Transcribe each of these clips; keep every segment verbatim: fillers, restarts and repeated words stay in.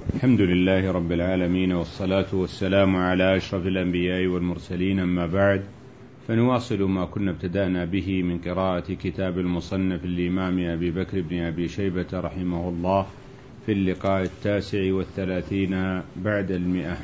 الحمد لله رب العالمين، والصلاة والسلام على أشرف الأنبياء والمرسلين، أما بعد، فنواصل ما كنا ابتدأنا به من قراءة كتاب المصنف الإمام أبي بكر بن أبي شيبة رحمه الله في اللقاء التاسع والثلاثين بعد المئة.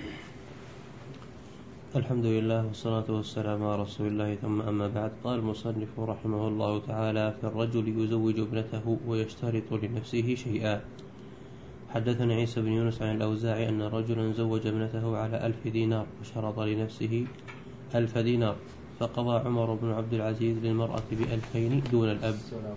الحمد لله والصلاة والسلام على رسول الله، ثم أما بعد. قال المصنف رحمه الله تعالى: في الرجل يزوج ابنته ويشترط لنفسه شيئا. حدثنا عيسى بن يونس عن الأوزاعي أن رجلا زوج ابنته على ألف دينار وشرط لنفسه ألف دينار، فقضى عمر بن عبد العزيز للمرأة بألفين دون الأب.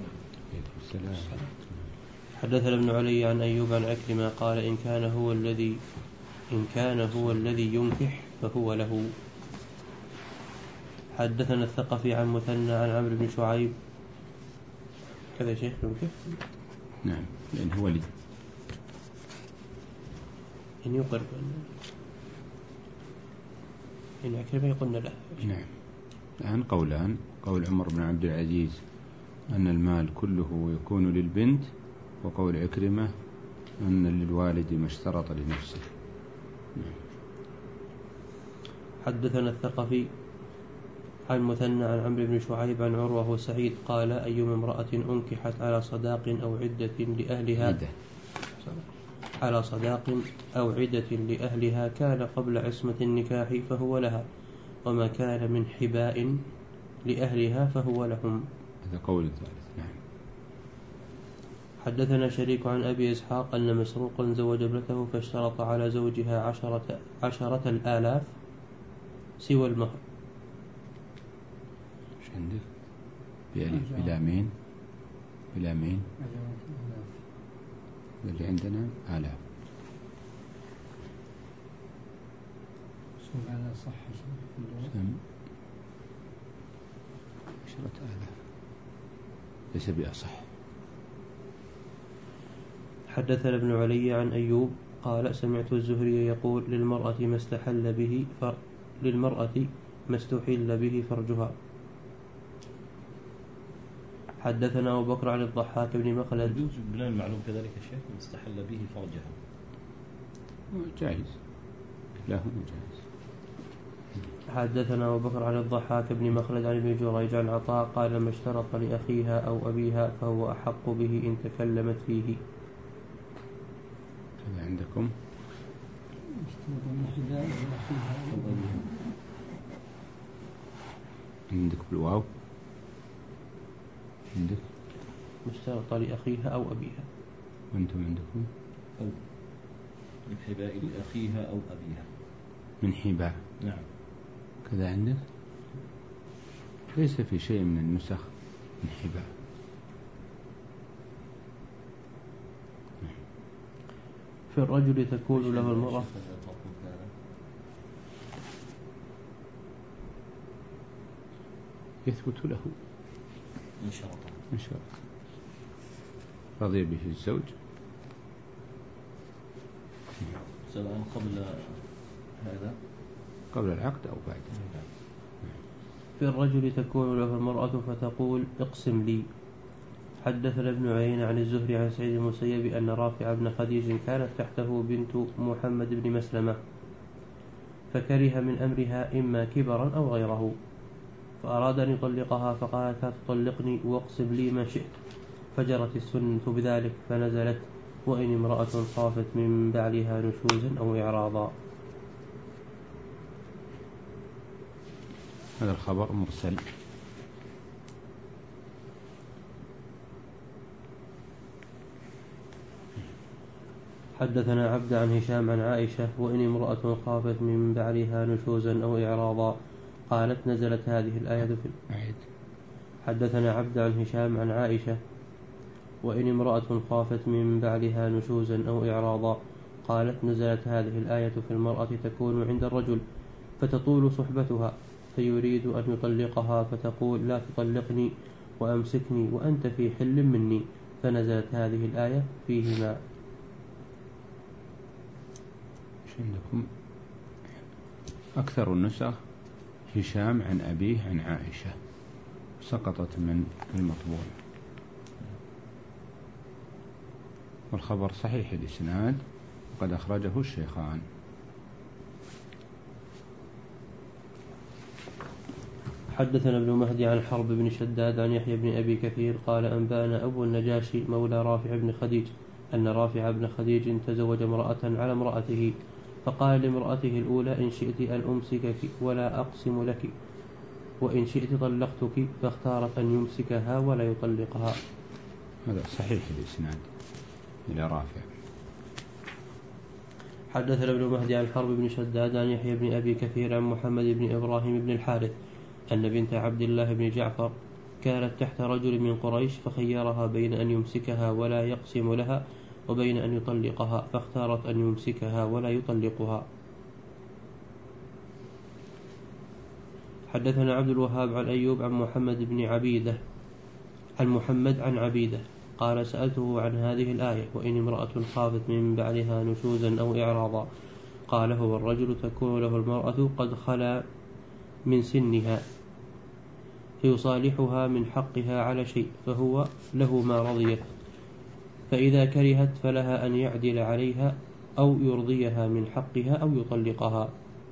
حدثنا ابن علي عن أيوب عن عكرمة قال: إن كان هو الذي إن كان هو الذي ينكح فهو له. حدثنا الثقفي عن مثنى عن عمرو بن شعيب كذا شيخ ينكح. نعم، لأن هو لي إن يقر إن عكرمة يقولنا له. نعم. الآن قولان: قول عمر بن عبد العزيز أن المال كله يكون للبنت، وقول عكرمة أن للوالد ما اشترط لنفسه. نعم. حدثنا الثقفي عن مثنى عن عمرو بن شعيب عن عروة وسعيد قال: أيما امرأة أنكحت على صداق أو عدة لأهلها عدة. على صداق أو عدة لأهلها كان قبل عصمة النكاح فهو لها، وما كان من حباء لأهلها فهو لهم. هذا قول الثالث. نعم. حدثنا شريك عن أبي إسحاق أن مسروقا زوج ابنته فاشترط على زوجها عشرة, عشرة الآلاف سوى المهر. ايش عندك؟ بألف بلا مين بلا مين اللي عندنا آلاف. سوى على صح سم عشرة آلاف ليس بأصح. حدثنا ابن علي عن أيوب قال: سمعت الزهري يقول: للمرأة ما استحل به فر... للمرأة ما استحل به فرجها. حدثنا أبو بكر عن الضحاك بن مخلد. يجوز بناء المعلوم كذلك الشيخ ما استحل به فرجها. جائز، لا هو جائز. حدثنا أبو بكر عن الضحاك بن مخلد عن ابن جريج عن عطاء قال: ما اشترط لأخيها أو أبيها فهو أحق به إن تكلمت فيه. هذا عندكم عندك بالواو، عندك مشترط لأخيها أو أبيها، وأنتم عندكم أو من حباء لأخيها أو أبيها. من حباء. نعم. كذا عندك ليس في شيء من النسخ من حباء. في الرجل تكون له المرأة. يثبت له إن شاء الله إن شاء الله رضي به الزوج سواء قبل هذا قبل العقد أو بعد. في الرجل تكون له المرأة فتقول: اقسم لي. حدثنا ابن عيينة عن الزهري عن سعيد المسيب أن رافع بن خديج كانت تحته بنت محمد بن مسلمة، فكره من أمرها إما كبرا أو غيره، فأراد أن يطلقها فقالت: لا تطلقني واقسم لي ما شئت، فجرت السنة بذلك فنزلت: وإن امرأة خافت من بعلها نشوزا أو إعراضا. هذا الخبر مرسل. حدثنا عبد عن هشام عن عائشة: وإن امرأة خافت من بعلها نشوزا أو إعراضا قالت: نزلت هذه الآية في الآية. حدثنا عبد عن هشام عن عائشة: وإن امرأة خافت من بعلها نشوزا أو إعراضا قالت: نزلت هذه الآية في المرأة تكون عند الرجل فتطول صحبتها فيريد أن يطلقها فتقول: لا تطلقني وأمسكني وأنت في حل مني، فنزلت هذه الآية فيهما. عندكم أكثر النسخ هشام عن أبيه عن عائشة، سقطت من المطبوع، والخبر صحيح الإسناد وقد أخرجه الشيخان. حدثنا ابن مهدي عن حرب بن شداد عن يحيى بن أبي كثير قال أنبأنا أبو النجاشي مولى رافع بن خديج أن رافع بن خديج تزوج امرأة على امرأته، فقال لامرأته الأولى إن شئت أن أمسكك ولا أقسم لك، وإن شئت طلقتك، فاختارت أن يمسكها ولا يطلقها. هذا صحيح الإسناد إلى رافع. حدثنا ابن مهدي عن حرب بن شداد عن يحيى بن أبي كثير عن محمد بن إبراهيم بن الحارث أن بنت عبد الله بن جعفر كانت تحت رجل من قريش، فخيرها بين أن يمسكها ولا يقسم لها وبين أن يطلقها، فاختارت أن يمسكها ولا يطلقها. حدثنا عبد الوهاب عن أيوب عن محمد بن عبيدة عن محمد عن عبيدة قال سألته عن هذه الآية وإن امرأة خافت من بعدها نشوزا أو إعراضا، قال هو الرجل تكون له المرأة قد خلا من سنها فيصالحها من حقها على شيء فهو له ما رضيت، فإذا كرهت فلها أن يعدل عليها أو يرضيها من حقها أو يطلقها.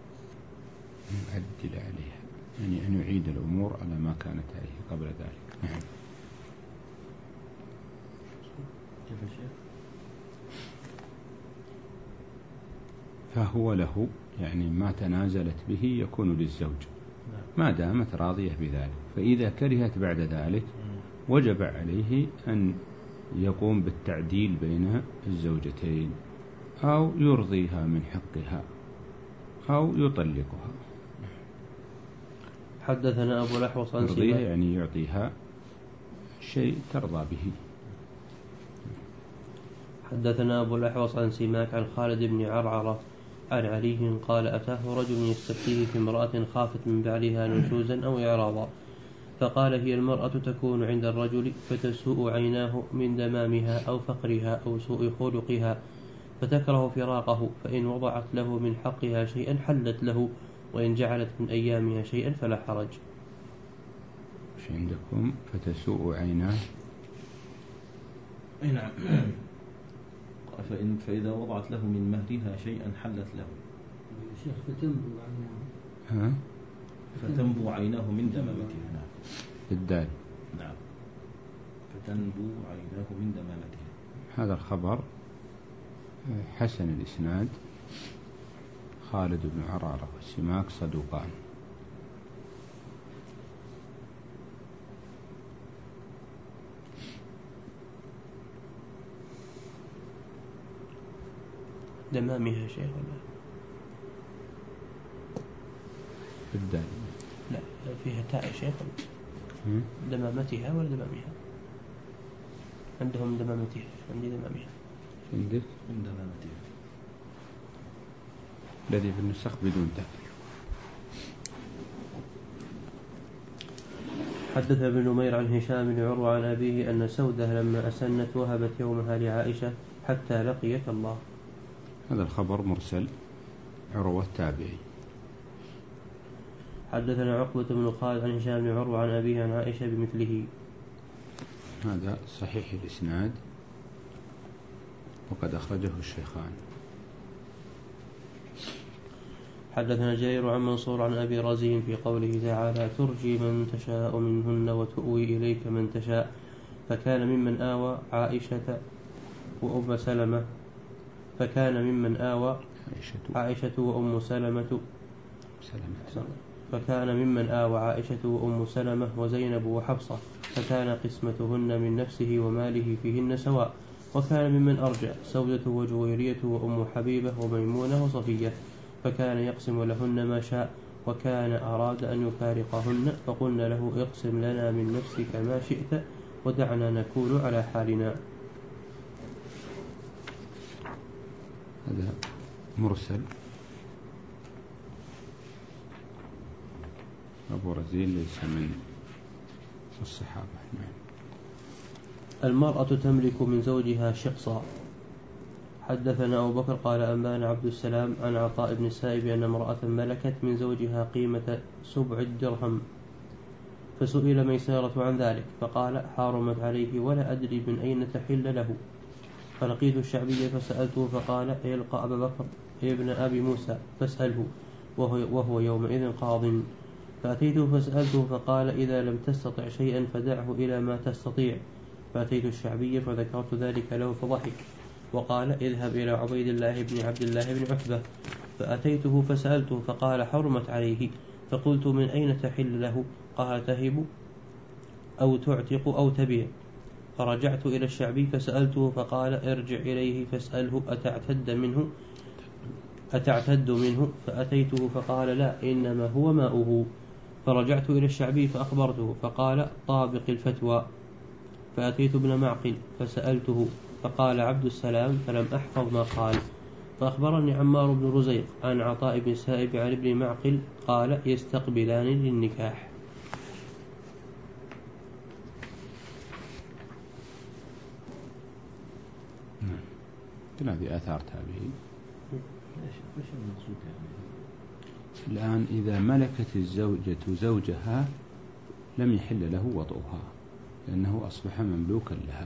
يعدل عليها يعني أن يعيد الأمور على ما كانت عليه قبل ذلك. نعم. فهو له يعني ما تنازلت به يكون للزوج ما دامت راضية بذلك، فإذا كرهت بعد ذلك وجب عليه أن يقوم بالتعديل بين الزوجتين أو يرضيها من حقها أو يطلقها. حدثنا أبو الأحوص عن يرضيها يعني يعطيها شيء ترضى به. حدثنا أبو الأحوص عن سماك عن خالد بن عرعرة عن علي قال أتاه رجل يستفتيه في امرأة خافت من بعلها نشوزا أو إعراضا، فقال هي المرأة تكون عند الرجل فتسوء عيناه من دمامها أو فقرها أو سوء خلقها فتكره فراقه، فإن وضعت له من حقها شيئا حلت له، وإن جعلت من أيامها شيئا فلا حرج. وش عندكم فتسوء عيناه؟ أي نعم. فإن فإذا وضعت له من مهرها شيئا حلت له. شيخ فتنبو عيناه. ها؟ فتنبو عيناه من دمامتها. نعم. الدال. نعم. فتنبو عيناه من دمامتها. هذا الخبر حسن الإسناد. خالد بن عرارة والسماك صدوقان. دمامها شيء ولا بالدال؟ لا فيها تاء شيخ. دمامتها ولا دمامها؟ عندهم دمامتها، عندي دمامها. عندك؟ من دمامتها. الذي في النسخ بدون تاء. حدث ابن نمير عن هشام بن عروة عن أبيه أن سودة لما أسنت وهبت يومها لعائشة حتى لقيت الله. هذا الخبر مرسل عروة التابعي. حدثنا عقبة بن خالد عن هشام بن عروة عن أبيه عن عائشة بمثله. هذا صحيح الإسناد وقد أخرجه الشيخان. حدثنا جرير عن منصور عن أبي رزين في قوله تعالى ترجي من تشاء منهن وتؤوي إليك من تشاء، فكان ممن آوى عائشة وأم سلمة فكان ممن آوى عائشة وأم سلمة فكان ممن آوى عائشة وأم سلمة وزينب وحفصة، فكان قسمتهن من نفسه وماله فيهن سواء، وكان ممن أرجع سودة وجويرية وأم حبيبة وميمونة وصفية، فكان يقسم لهن ما شاء، وكان أراد أن يفارقهن فقلنا له اقسم لنا من نفسك ما شئت ودعنا نكون على حالنا. هذا مرسل. أبو رزين ليس من الصحابة. المرأة تملك من زوجها شقصا. حدثنا أبو بكر قال أنبانا عبد السلام عن عطاء بن السائب أن امرأة ملكت من زوجها قيمة سبع الدرهم، فسئل ميسارة عن ذلك فقال حارمت عليه ولا أدري من أين تحل له. فلقيت الشعبي فسألته فقال القى أبا بكر ابن أبي موسى فاسأله وهو, وهو يومئذ قاض. فأتيته فسألته فقال إذا لم تستطع شيئا فدعه إلى ما تستطيع. فأتيت الشعبي فذكرت ذلك له فضحك وقال اذهب إلى عبيد الله بن عبد الله بن عتبة. فأتيته فسألته فقال حرمت عليه. فقلت من أين تحل له؟ قال تهب أو تعتق أو تبيع. فرجعت إلى الشعبي فسألته فقال ارجع إليه فاسأله أتعتد منه أتعتد منه؟ فأتيته فقال لا إنما هو ماؤه. فرجعت إلى الشعبي فأخبرته فقال طابق الفتوى. فأتيت ابن معقل فسألته فقال عبد السلام فلم أحفظ ما قال. فأخبرني عمار بن رزيق عن عطاء بن سائب عن ابن معقل قال يستقبلان للنكاح. هذه آثار تابعين. ايش المقصود يعني؟ الآن إذا ملكت الزوجة زوجها لم يحل له وطئها لأنه أصبح مملوكا لها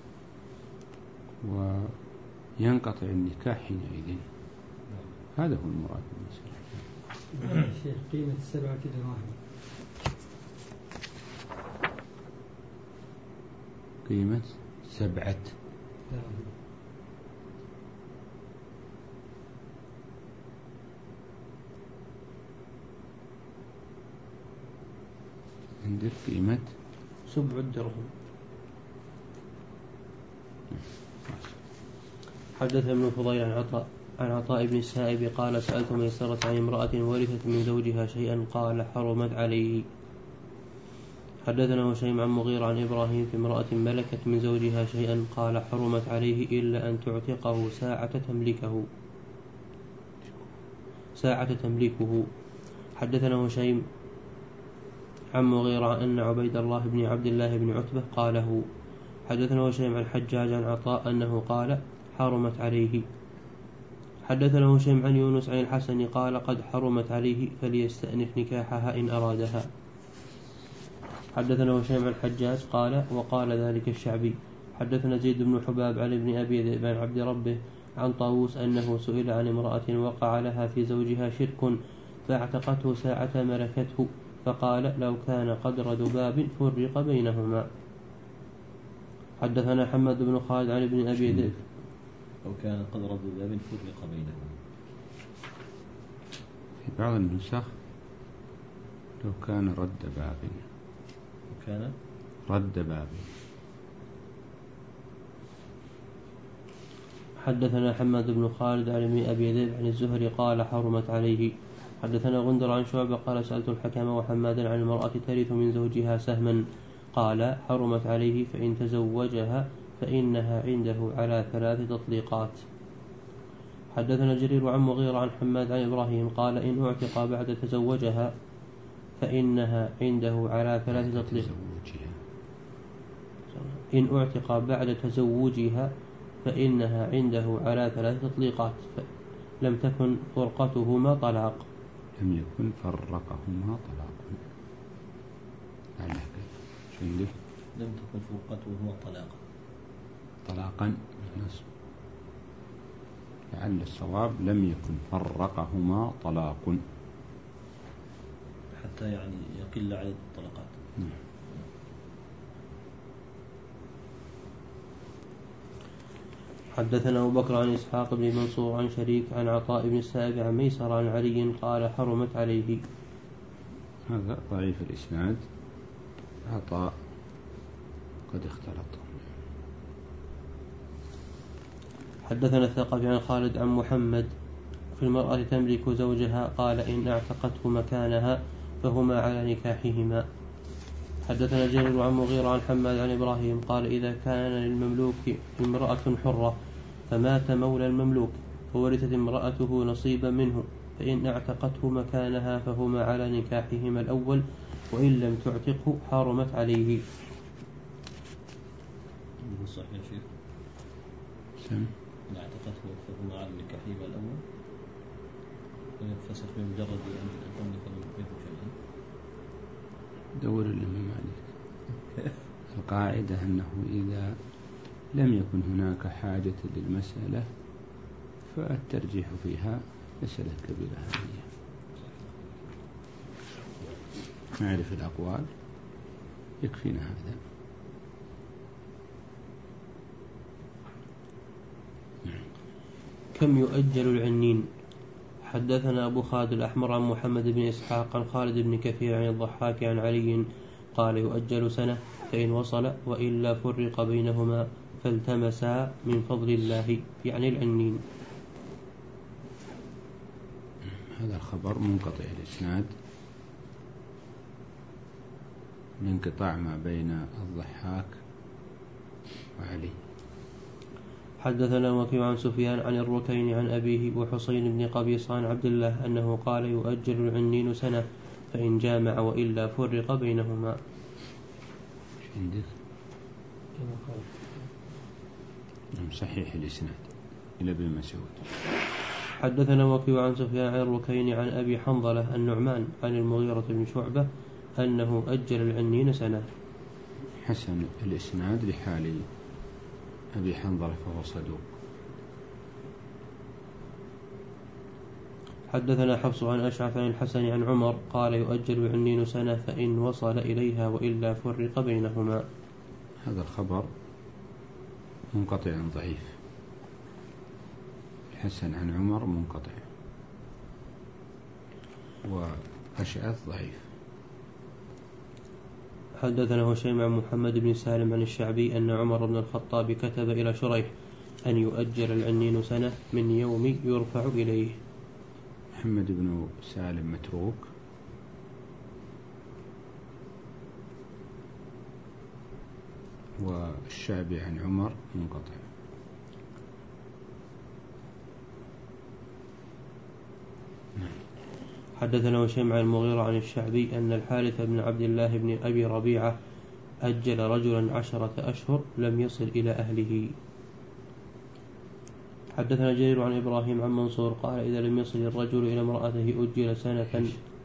وينقطع النكاح حينئذ. هذا هو المراد بالمسألة. شيخ قيمة سبعة دراهم قيمة سبعة دراهم عندك قيمة سبع الدرهم. حدث ابن فضيل عن عطاء عن عطاء بن السائب قال سألت ميسرة عن امرأة ورثت من زوجها شيئا قال حرمت عليه. حدثنا هشيم عن مغيرة عن إبراهيم في امرأة ملكت من زوجها شيئا قال حرمت عليه إلا أن تعتقه ساعة تملكه ساعة تملكه. حدثنا هشيم عن مغيرة أن عبيد الله بن عبد الله بن عتبة قاله. حدثنا هشيم عن حجاج عن عطاء أنه قال حرمت عليه. حدثنا هشيم عن يونس عن الحسن قال قد حرمت عليه فليستأنف نكاحها إن أرادها. حدثنا هشيم عن حجاج قال وقال ذلك الشعبي. حدثنا زيد بن حباب عن ابن أبي ذئب عن عبد ربه عن طاووس أنه سئل عن امرأة وقع لها في زوجها شرك فاعتقته ساعة ملكته فقال لو كان قدر ذباب فرق بينهما. حدثنا حماد بن خالد عن ابن أبي ذئب لو كان قدر ذباب فرق بينهما. في بعض النسخ لو كان رد باب كان رد باب. حدثنا حماد بن خالد عن ابن أبي ذئب عن الزهري قال حرمت عليه. حدثنا غندر عن شعبة قال سألت الحكم وحمادا عن المرأة ترث من زوجها سهما قال حرمت عليه فإن تزوجها فإنها عنده على ثلاث تطليقات. حدثنا جرير عن مغيرة عن حماد عن إبراهيم قال إن اعتق بعد تزوجها فإنها عنده على ثلاث تطليقات. إن اعتق بعد تزوجها فإنها عنده على ثلاث تطليقات لم تكن فرقتهما طلاق. لم يكن فرقهما طلاق. يعني شو عندك؟ لم تكن فرقتهما طلاقا. طلاقا نصب. لعل الصواب لم يكن فرقهما طلاق حتى يعني يقل عدد الطلقات. حدثنا أبو بكر عن إسحاق بن منصور عن شريك عن عطاء بن السائب عن ميسر عن علي قال حرمت عليه. هذا ضعيف الإسناد. عطاء قد اختلط. حدثنا الثقفي عن خالد عن محمد في المرأة تملك زوجها قال إن اعتقته مكانها فهما على نكاحهما. حدثنا جرير عن مغيرة عن حماد عن إبراهيم قال إذا كان للمملوك امرأة حرة فمات مولى المملوك فورثت امرأته نصيبا منه فإن اعتقته مكانها فهما على نكاحهما الأول وإن لم تعتقه حرمت عليه. صحيح يا شيخ. سم. إن اعتقته فهما على نكاحهما الأول فسخ بمجرد أن تملك منه شيئا. دور الإمام مالك. القاعدة أنه إذا لم يكن هناك حاجة للمسألة فالترجيح فيها مسألة كبيرة هذه. نعرف الأقوال يكفينا هذا. كم يؤجل العنين؟ حدثنا أبو خالد الأحمر عن محمد بن إسحاق عن خالد بن كثير عن الضحاك عن علي قال يؤجل سنة فإن وصل وإلا فرق بينهما فالتمسا من فضل الله يعني العنين. هذا الخبر منقطع الإسناد لانقطاع ما بين الضحاك وعلي. حدثنا وكيع عن سفيان عن الركين عن أبيه وحسين بن قبيص عن عبد الله أنه قال يؤجل العنين سنة فإن جامع وإلا فرق بينهما. عندك صحيح الإسناد إلى ابن مسعود. حدثنا وكيع عن سفيان عن الركين عن أبي حنظلة النعمان عن المغيرة بن شعبة أنه أجل العنين سنة. حسن الإسناد لحال أبي حنظلة فهو صدوق. حدثنا حفص عن أشعث عن الحسن عن عمر قال يؤجل العنين سنة فإن وصل إليها وإلا فرق بينهما. هذا الخبر منقطع ضعيف. الحسن عن عمر منقطع وأشعث ضعيف. حدثنا هشيم عن محمد بن سالم عن الشعبي أن عمر بن الخطاب كتب إلى شريح أن يؤجل العنين سنة من يوم يرفع إليه. محمد بن سالم متروك. والشعبي عن عمر منقطع. حدثنا هشيم عن المغيرة عن الشعبي أن الحارث بن عبد الله بن أبي ربيعة أجل رجلا عشرة أشهر لم يصل إلى أهله. حدثنا جرير عن إبراهيم عن منصور قال إذا لم يصل الرجل إلى امرأته أجل سنة.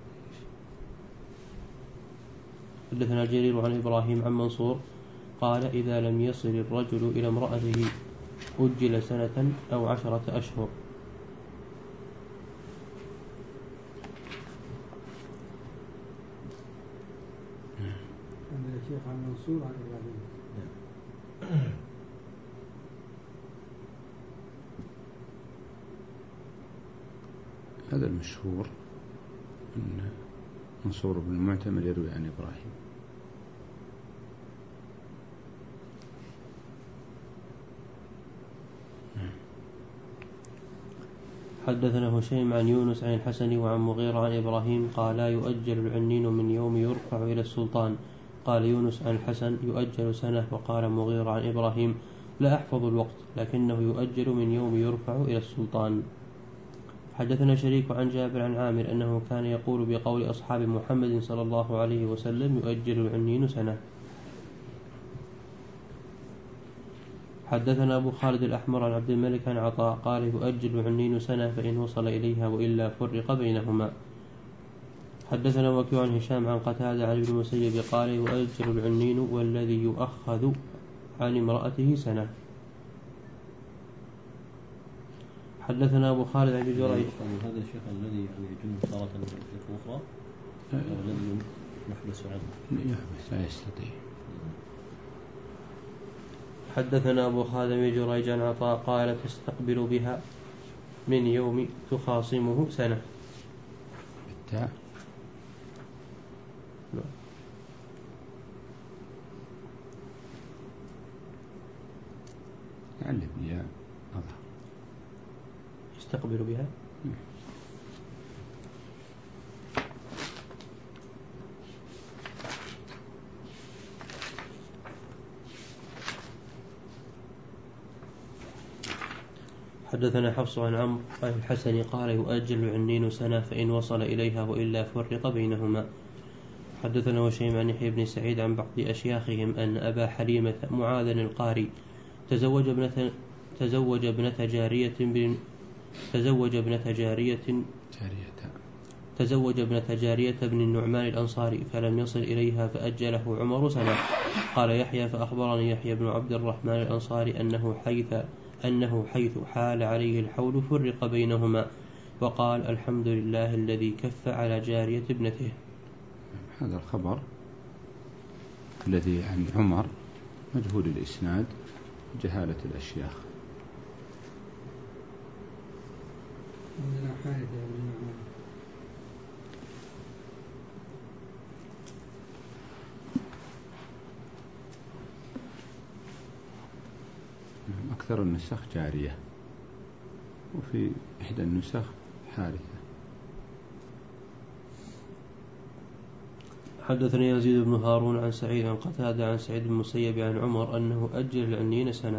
حدثنا جرير عن إبراهيم عن منصور قال إذا لم يصل الرجل إلى امرأته أجل سنة أو عشرة أشهر. الشيخ عن منصور عن إبراهيم. هذا المشهور أن منصور بن المعتمر يروي عن إبراهيم. حدثنا هشيم عن يونس عن الحسن وعن مغيرة عن إبراهيم قال لا يؤجل العنين من يوم يرفع إلى السلطان. قال يونس عن الحسن يؤجل سنة. وقال مغيرة عن إبراهيم لا أحفظ الوقت لكنه يؤجل من يوم يرفع إلى السلطان. حدثنا شريك عن جابر عن عامر أنه كان يقول بقول أصحاب محمد صلى الله عليه وسلم يؤجل العنين سنة. حدثنا أبو خالد الأحمر عن عبد الملك عن عطاء قال يؤجل العنين سنة فإن وصل إليها وإلا فرق بينهما. حدثنا وكيع عن هشام عن قتادة عن ابن المسيب قال يؤجل العنين والذي يؤخذ عن امرأته سنة. حدثنا أبو خالد عن جريج. هذا الشيخ الذي يجوز تارة أخرى أو الذي يحبس عنه يحبس لا يستطيع. حدثنا أبو خالد بن جريج عن عطاء قال تستقبل بها من يوم تخاصمه سنة. بالتاء. علم يا أظهر. يستقبل بها. حدثنا حفص عن عمرو عن الحسن قال يؤجل العنين سنة فإن وصل إليها وإلا فرق بينهما. حدثنا وشيم عن يحيى بن سعيد عن بعض أشياخهم أن أبا حليمة معاذ القاري تزوج ابنة تزوج ابنة جارية بن تزوج ابنة جارية جارية تزوج ابنة جارية بن النعمان الأنصاري فلم يصل إليها فأجله عمر سنة. قال يحيى فأخبرني يحيى بن عبد الرحمن الأنصاري أنه حيث أنه حيث حال عليه الحول فرق بينهما، وقال الحمد لله الذي كف على جارية ابنته. هذا الخبر الذي عن عمر مجهول الإسناد، جهالة الأشياخ. عندنا حارثة بن النعمان. أكثر النسخ جارية، وفي إحدى النسخ حارثة. حدثني يزيد بن هارون عن سعيد عن قتادة عن سعيد بن المسيب عن عمر أنه أجل العنين سنة.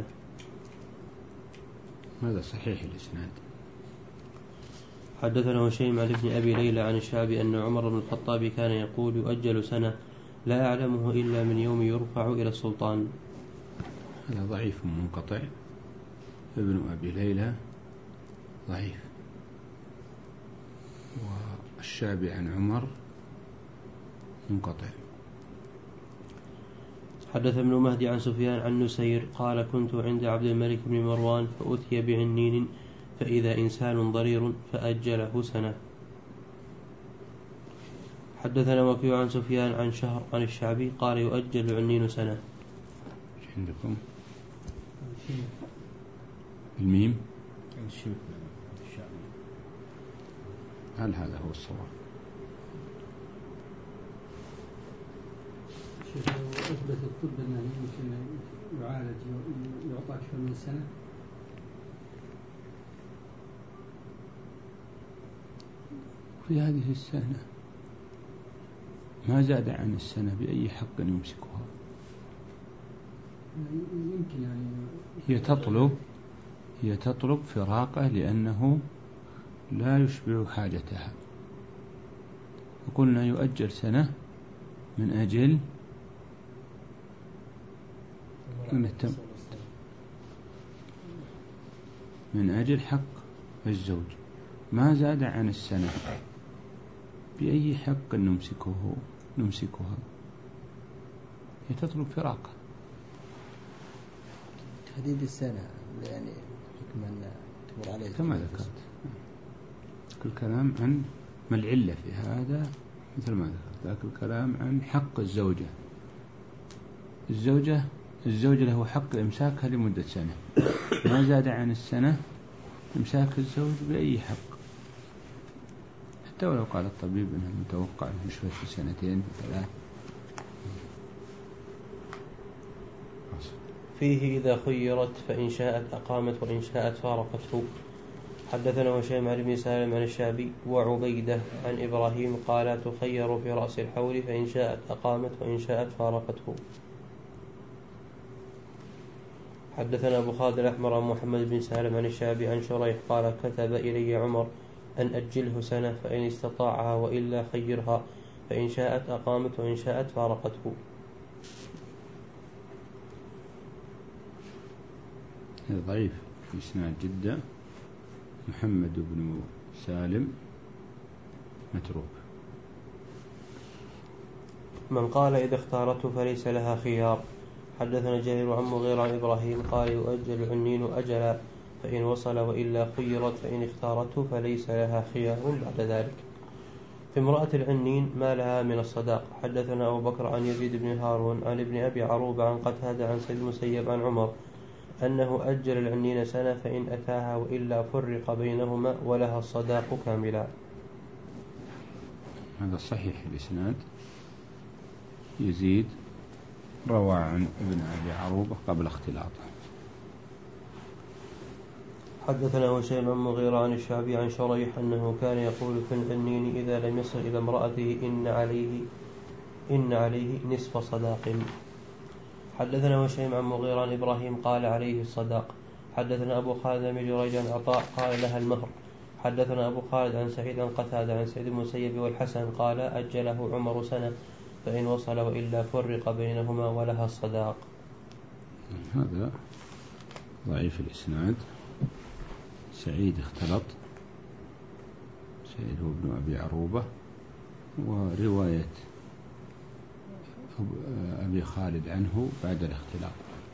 هذا صحيح الإسناد. حدثنا هشيم عن ابن أبي ليلى عن الشعبي أن عمر بن الخطاب كان يقول يؤجل سنة لا أعلمه إلا من يوم يرفع إلى السلطان. هذا ضعيف منقطع. ابن أبي ليلى ضعيف. والشعبي عن عمر منقطع. حدث ابن مهدي عن سفيان عن نسير قال كنت عند عبد الملك بن مروان فأتي بعنين فإذا إنسان ضرير فأجله سنة. حدثنا وكيع عن سفيان عن شهر عن الشعبي قال يؤجل العنين سنة. عندكم الميم هل هذا هو الصواب؟ أثبت الطب أنه يمكن يعالج ويعطى أكثر من سنة. في هذه السنة ما زاد عن السنة بأي حق يمسكها. يمكن يعني هي تطلب هي تطلب فراقه لأنه لا يشبع حاجتها، وقلنا يؤجل سنة من أجل من, التم من أجل حق الزوج. ما زاد عن السنة بأي حق نمسكه نمسكها. هي تطلب فراقه. تحديد السنة يعني حكما تمر عليه كما ذكرت. كل كلام عن ما العلة في هذا مثل ما ذكرت، لكن الكلام عن حق الزوجة. الزوجة الزوج له حق إمساكها لمدة سنة، ما زاد عن السنة إمساك الزوج بأي حق، حتى ولو قال الطبيب أنه متوقع أنه يشفى في سنتين ثلاث. فيه إذا خيرت فإن شاءت أقامت وإن شاءت فارقته. حدثنا هشيم عن ابن سالم عن الشعبي وعبيدة عن إبراهيم قال تخير في رأس الحول فإن شاءت أقامت وإن شاءت فارقته. حدثنا أبو خالد الأحمر عن محمد بن سالم عن الشعبي عن شريح قال كتب إلي عمر أن أجله سنة فإن استطاعها وإلا خيرها فإن شاءت أقامت وإن شاءت فارقته. ضعيف في إسناد جدة. محمد بن سالم متروك. من قال إذا اختارته فليس لها خيار. حدثنا جرير عن مغيرة عن إبراهيم قال يؤجل العنين أجلا فإن وصل وإلا خيرت فإن اختارته فليس لها خيار بعد ذلك. في امرأة العنين ما لها من الصداق. حدثنا أبو بكر عن يزيد بن هارون عن ابن أبي عروبة عن قتادة عن سيد المسيب عن عمر أنه أجل العنين سنة فإن أتاها وإلا فرق بينهما ولها الصداق كاملا. هذا صحيح الإسناد. يزيد روى عن ابن أبي عروبة قبل اختلاطه. حدثنا هشيم عن مغيرة عن الشعبي عن شريح أنه كان يقول في العنين إذا لم يصل إلى امرأته إن عليه إن عليه نصف صداق. حدثنا هشيم عن مغيرة عن إبراهيم قال عليه الصداق. حدثنا أبو خالد بن جريج عن عطاء قال لها المهر. حدثنا أبو خالد عن سعيد عن قتادة عن سعيد المسيب والحسن قال أجله عمر سنة فإن وصل وإلا فرق بينهما ولها الصداق. هذا ضعيف الإسناد. سعيد اختلط. سعيد هو ابن أبي عروبة. ورواية أبي خالد عنه بعد الاختلاط.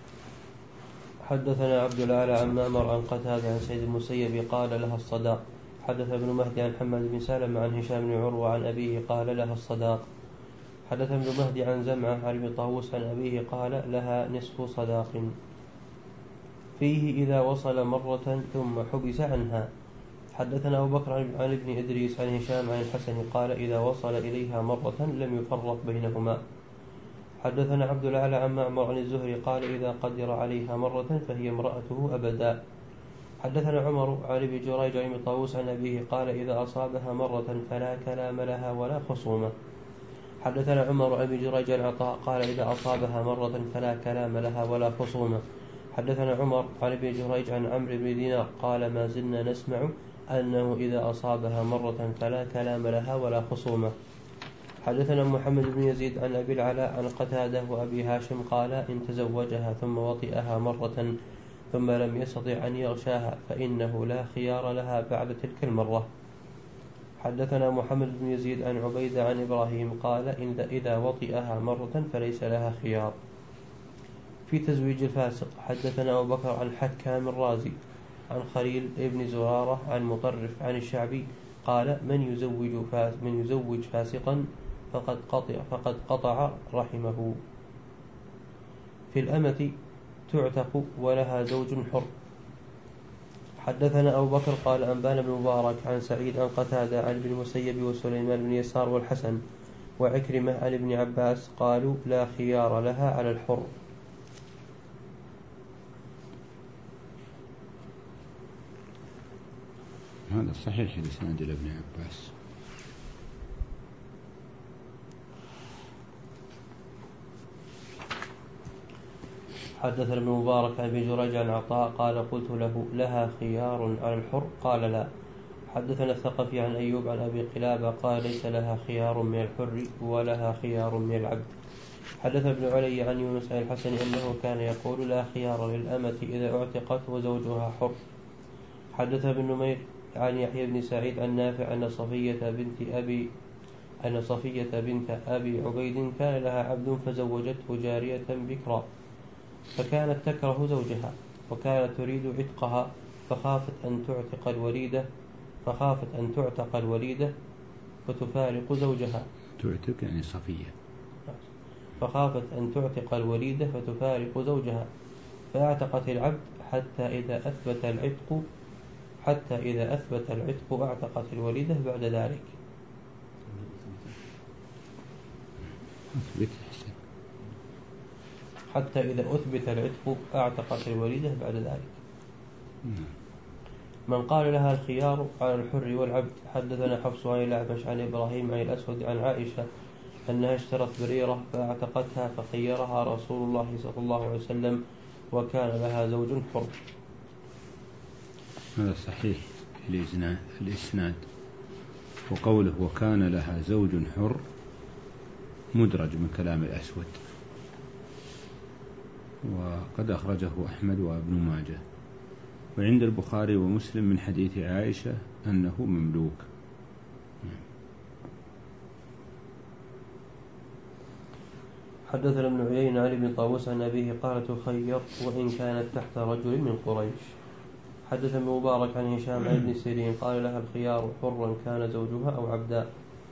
حدثنا عبد الأعلى عن مأمر عن قتادة عن سعيد المسيب قال لها الصداق. حدث ابن مهدي عن حماد بن سالم عن هشام بن عروة عن أبيه قال لها الصداق. حدث ابن مهدي عن زمعة عن ابن طاووس عن أبيه قال لها نصف صداق فيه إذا وصل مرة ثم حبس عنها. حدثنا أبو بكر عن ابن إدريس عن هشام عن الحسن قال إذا وصل إليها مرة لم يفرق بينهما. حدثنا عبد الأعلى عن معمر عن الزهري قال إذا قدر عليها مرة فهي امرأته أبدا. حدثنا عمر عن ابن جريج عن طاووس عن أبيه قال إذا أصابها مرة فلا كلام لها ولا خصومة. حدثنا عمر عن ابن جريج عن عطاء قال إذا أصابها مرة فلا كلام لها ولا خصومة. حدثنا عمر عن ابن جريج عن عمرو بن دينار قال ما زلنا نسمع أنه إذا أصابها مرة فلا كلام لها ولا خصومة. حدثنا محمد بن يزيد عن أبي العلاء عن قتادة وأبي هاشم قال إن تزوجها ثم وطئها مرة ثم لم يستطع أن يغشاها فإنه لا خيار لها بعد تلك المرة. حدثنا محمد بن يزيد عن عبيدة عن إبراهيم قال إن إذا وطئها مرة فليس لها خيار. في تزويج الفاسق حدثنا أبو بكر عن حكام الرازي عن خليل ابن زرارة عن مطرف عن الشعبي قال من يزوج فاس من يزوج فاسقا فقد قطع فقد قطع رحمه. في الأمة تعتق ولها زوج حر. حدثنا أبو بكر قال أنبانا بن مبارك عن سعيد عن قتادة عن ابن المسيب وسليمان بن يسار والحسن وعكرمة عن ابن عباس قالوا لا خيار لها على الحر. هذا صحيح الإسناد لابن عباس. حدثنا ابن مبارك عن ابن جريج عن عطاء قال قلت له لها خيار على الحر قال لا. حدثنا الثقفي عن أيوب عن أبي قلابة قال ليس لها خيار من الحر ولها خيار من العبد. حدث ابن علي عن يونس عن الحسن أنه كان يقول لا خيار للأمة إذا اعتقت وزوجها حر. حدث ابن نمير عن يحيى بن سعيد عن نافع أن صفية بنت أبي أن صفية بنت أبي عبيد كان لها عبد فزوجته جارية بكرا فكانت تكره زوجها وكانت تريد عتقها فخافت أن تعتق الوليدة فخافت أن تعتق الوليدة فتفارق زوجها. تعتق يعني صفية. فخافت أن تعتق الوليدة فتفارق زوجها فاعتقت العبد حتى إذا أثبت العتق حتى إذا أثبت العتق اعتقت الوليدة بعد ذلك. حتى إذا أثبت العتق اعتقت الوليدة بعد ذلك. من قال لها الخيار على الحر والعبد. حدثنا حفص عن الأعمش عن إبراهيم عن الأسود عن عائشة أنها اشترت بريرة فاعتقتها فخيرها رسول الله صلى الله عليه وسلم وكان لها زوج حر. هذا صحيح الإسناد. وقوله وكان لها زوج حر مدرج من كلام الأسود وقد أخرجه أحمد وابن ماجه. وعند البخاري ومسلم من حديث عائشة أنه مملوك. حدثنا ابن عيينة عن ابن طاووس عن أبيه قال تخير وإن كانت تحت رجل من قريش. حدث ابن مبارك عن هشام عن ابن سيرين قال لها الخيار حرا كان زوجها أو عبدا.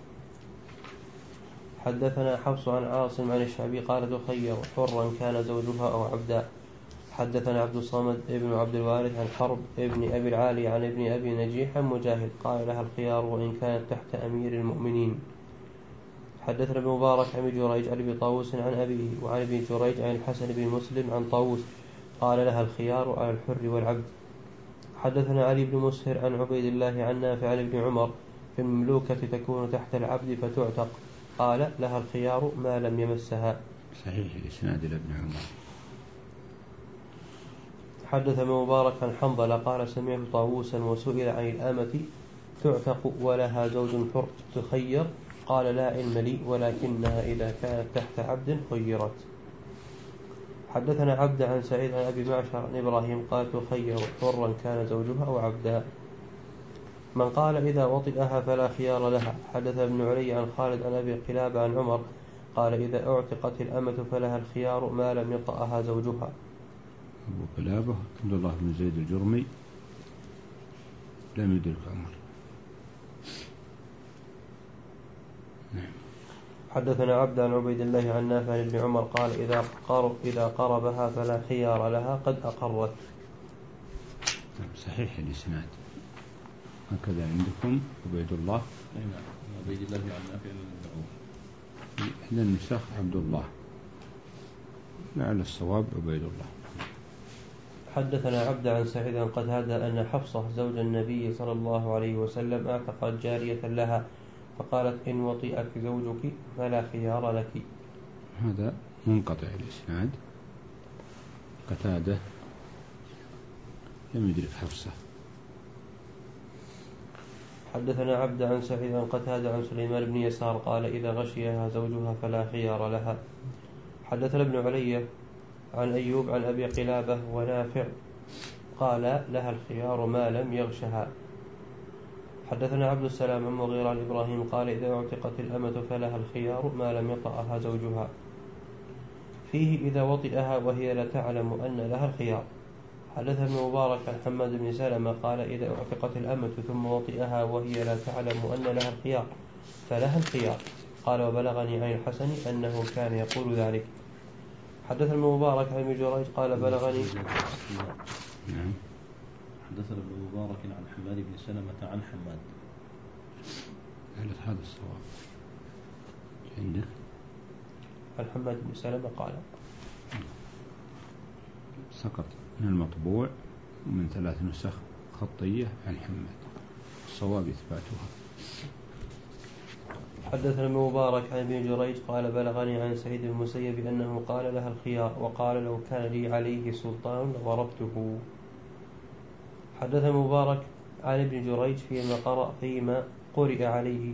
حدثنا حفص عن عاصم عن الشعبي قال تخير حرا كان زوجها أو عبدا. حدثنا عبد الصمد ابن عبد الوارث عن حرب ابن أبي العالي عن ابن أبي نجيح عن مجاهد قال لها الخيار وإن كانت تحت أمير المؤمنين. حدثنا ابن مبارك عن ابن جريج عن ابن طاووس عن أبيه وعن ابن جريج عن الحسن بن مسلم عن طاووس قال لها الخيار على الحر والعبد. حدثنا علي بن مسهر عن عبيد الله عن نافع عن ابن عمر في المملوكة تكون تحت العبد فتعتق قال لها الخيار ما لم يمسها. صحيح الإسناد لابن عمر. حدث ابن مبارك عن حنظلة قال سمعت طاووسا وسئل عن الأمة تعتق ولها زوج حر تخير قال لا علم لي ولكنها إذا كانت تحت عبد خيرت. حدثنا عبد عن سعيد عن أبي معشر عن إبراهيم قال تخير حرا كان زوجها أو عبدا. من قال إذا وطئها فلا خيار لها. حدث ابن علي عن خالد عن أبي قلابة عن عمر قال إذا اعتقت الأمة فلها الخيار ما لم يطأها زوجها. أبو قلابة عبد الله بن زيد الجرمي لم يدرك عمر. نعم. حدثنا عبد عن عبيد الله عن نافع عن ابن عمر قال إذا قرب إذا قربها فلا خيار لها قد أقرت. صحيح الإسناد. هكذا عندكم عبيد الله. نعم. عبيد الله عن نافع عن ابن عمر. إحدى النسخ عبد الله. لعل الصواب عبيد الله. حدثنا عبد عن سعيد عن قتادة أن حفصة زوج النبي صلى الله عليه وسلم اعتقت جارية لها فقالت إن وطئك زوجك فلا خيار لك. هذا منقطع الإسناد. قتادة لم يدرك حفصة. حدثنا عبد عن سعيد عن قتادة عن سليمان بن يسار قال إذا غشيها زوجها فلا خيار لها. حدثنا ابن علي عن أيوب عن أبي قلابة ونافع قال لها الخيار ما لم يغشها. حدثنا عبد السلام عن مغيرة عن إبراهيم قال إذا اعتقت الأمة فلها الخيار ما لم يطأها زوجها. فيه إذا وطئها وهي لا تعلم أن لها الخيار. حدثنا ابن مبارك عن حماد بن سلمة قال إذا اعتقت الأمة ثم وطئها وهي لا تعلم أن لها الخيار فلها الخيار. قال وبلغني عن الحسن أنه كان يقول ذلك. حدثنا ابن مبارك عن ابن جريج قال بلغني. نعم. حدثنا ابن مبارك عن حماد بن سلمة عن حماد. هذا الصواب عندك؟ عن حماد بن سلمة قال سقط من المطبوع ومن ثلاث نسخ خطية عن حماد. الصواب إثباتها. حدثنا ابن مبارك عن ابن جريج قال بلغني عن سعيد بن المسيب أنه قال لها الخيار وقال لو كان لي عليه سلطان لضربته. حدثنا مبارك عن ابن جريج فيما قرأ فيما قرئ عليه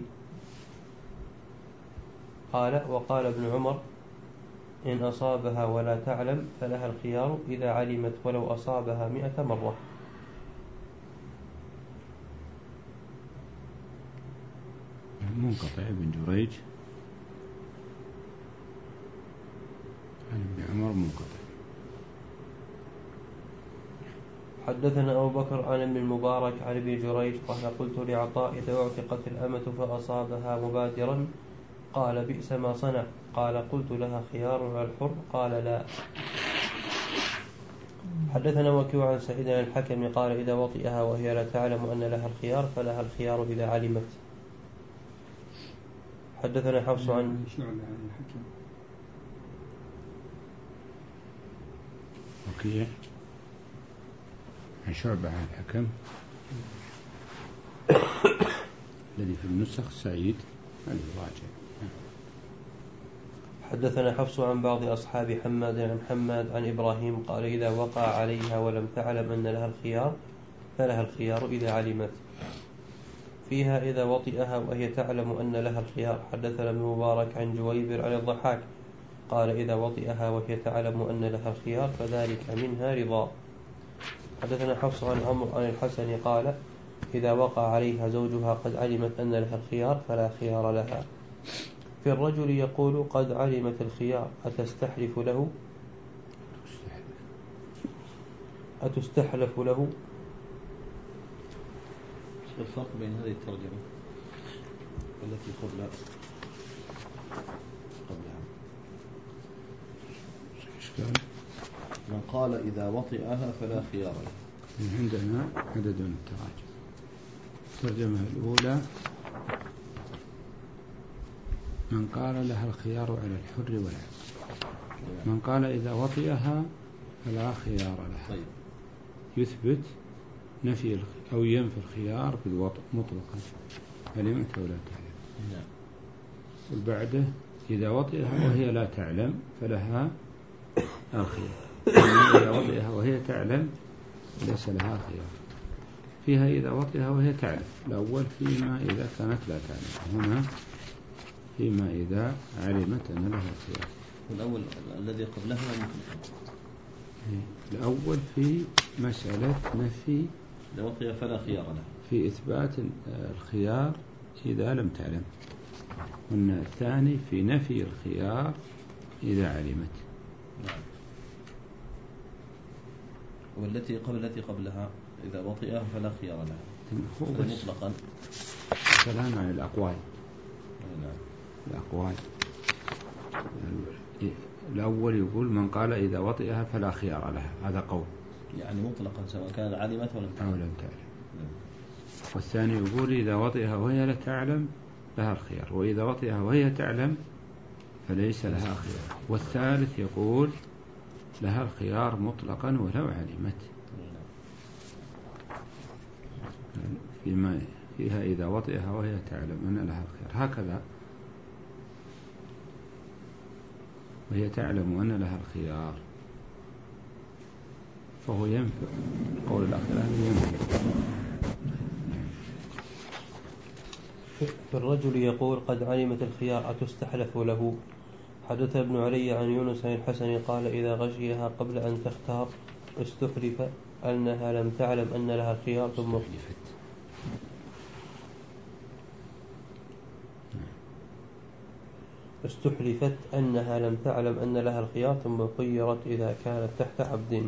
قال وقال ابن عمر إن أصابها ولا تعلم فلها الخيار إذا علمت ولو أصابها مئة مرة. منقطع ابن جريج عن ابن عمر منقطع. حدثنا أبو بكر عن ابن المبارك عن ابن جريج قال قلت لعطاء إذا اعتقت الأمة فأصابها مبادرا قال بئس ما صنع. قال قلت لها خيار على الحر قال لا. حدثنا وكيع عن سعيد عن الحكم قال إذا وطئها وهي لا تعلم أن لها الخيار فلها الخيار إذا علمت. حدثنا حفص عن وكيع عن شعبة عن الحكم الذي في النسخ سعيد الراجع. حدثنا حفص عن بعض أصحاب حماد عن حماد عن إبراهيم قال إذا وقع عليها ولم تعلم أن لها الخيار فلها الخيار إذا علمت. فيها إذا وطئها وهي تعلم أن لها الخيار. حدثنا ابن مبارك عن جويبر عن الضحاك قال إذا وطئها وهي تعلم أن لها الخيار فذلك منها رضا. حدثنا حفص عن عمرو عن الحسن قال إذا وقع عليها زوجها قد علمت أن لها الخيار فلا خيار لها. في الرجل يقول قد علمت الخيار أتستحلف له أتستحلف له. الفرق بين هذه الترجمة والتي قبلها قبلها من قال إذا وطئها فلا خيار له. عندنا عدد من التراجم. الترجمة الأولى من قال لها الخيار على الحر والعبد. من قال إذا وطئها فلا خيار لها. طيب. يثبت نفي أو ينفي الخيار بالوطء مطلقا علمت ولا تعلم. نعم. والبعده إذا وطئها وهي لا تعلم فلها الخيار. إذا وطئها وهي تعلم ليس لها خيار. فيها إذا وطئها وهي تعلم. الأول فيما إذا كانت لا تعلم. هنا فيما إذا علمت أن لها خيار. والأول الذي قبلها ممكن. الأول في مسألة نفي إذا وطئ فلا خيار له. في إثبات الخيار إذا لم تعلم، والثاني في نفي الخيار إذا علمت. نعم. والتي قبل التي قبلها إذا وطئها فلا خيار لها مطلقا. كلام عن الأقوال. نعم. الأقوال الأول يقول من قال إذا وطئها فلا خيار لها، هذا قول يعني مطلقا سواء كان علمت ولم تعلم. أو لم تعلم. والثاني يقول إذا وطئها وهي لا تعلم لها الخيار، وإذا وطئها وهي تعلم فليس لها خيار. والثالث يقول لها الخيار مطلقا ولو علمت، فيما فيها إذا وطئها وهي تعلم أن لها الخيار، هكذا وهي تعلم أن لها الخيار، فهو ينفع قول الأخيران ينفع. في الرجل يقول قد علمت الخيار أتستحلف له. حدث ابن علي عن يونس عن الحسن قال إذا غشيها قبل أن تختار استحلف أنها لم تعلم أن لها الخيار ثم احلفت. استحلفت أنها لم تعلم أن لها الخيار ثم خيرت إذا كانت تحت عبد.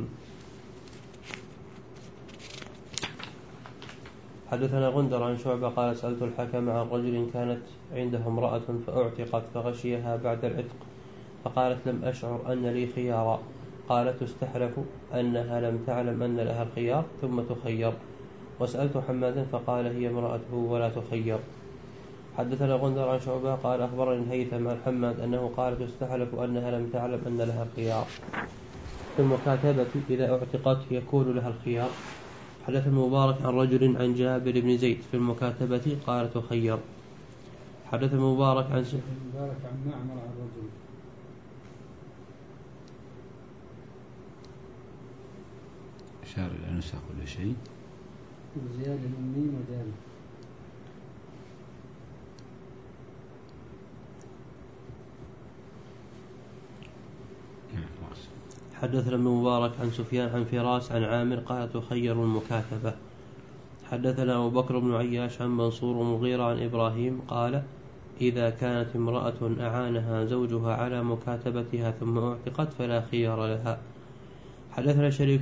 حدثنا غندر عن شعبة قال سألت الحكم عن رجل كانت عنده امرأة فأعتقت فغشيها بعد العتق فقالت لم أشعر أن لي خيارا، قالت تستحلف أنها لم تعلم أن لها الخيار ثم تخير. وسألت حمادا فقال هي امرأته ولا تخير. حدثنا غندر عن شعبة قال أخبرني الهيثم عن حماد أنه قال تستحلف أنها لم تعلم أن لها الخيار، في المكاتبة إذا اعتقت يكون لها الخيار. حدث المبارك عن رجل عن جابر بن زيد في المكاتبة قال تخير. حدث المبارك عن المبارك عن معمر عن رجل أشار إلى نسخ كل شيء زيادة من ميم ودال. حدثنا ابن مبارك عن سفيان عن فراس عن عامر قال تخير المكاتبة. حدثنا أبو بكر بن عياش عن منصور ومغيرة عن إبراهيم قال إذا كانت امرأة أعانها زوجها على مكاتبتها ثم اعتقت فلا خيار لها. حدثنا شريك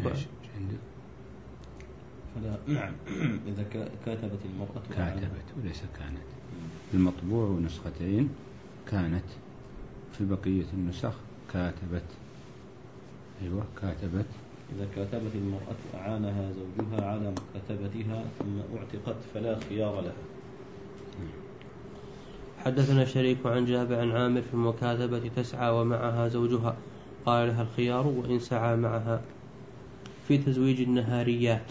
فلا نعم إذا كاتبت المرأة كاتبت وليس كانت. المطبوع نسختين كانت، في بقية النسخ كاتبت. أيوة كاتبت. إذا كاتبت المرأة أعانها زوجها على مكاتبتها ثم اعتقت فلا خيار لها. حدثنا شريك عن جابر عن عامر في المكاتبة تسعى ومعها زوجها قال لها الخيار وإن سعى معها. في تزويج النهاريات.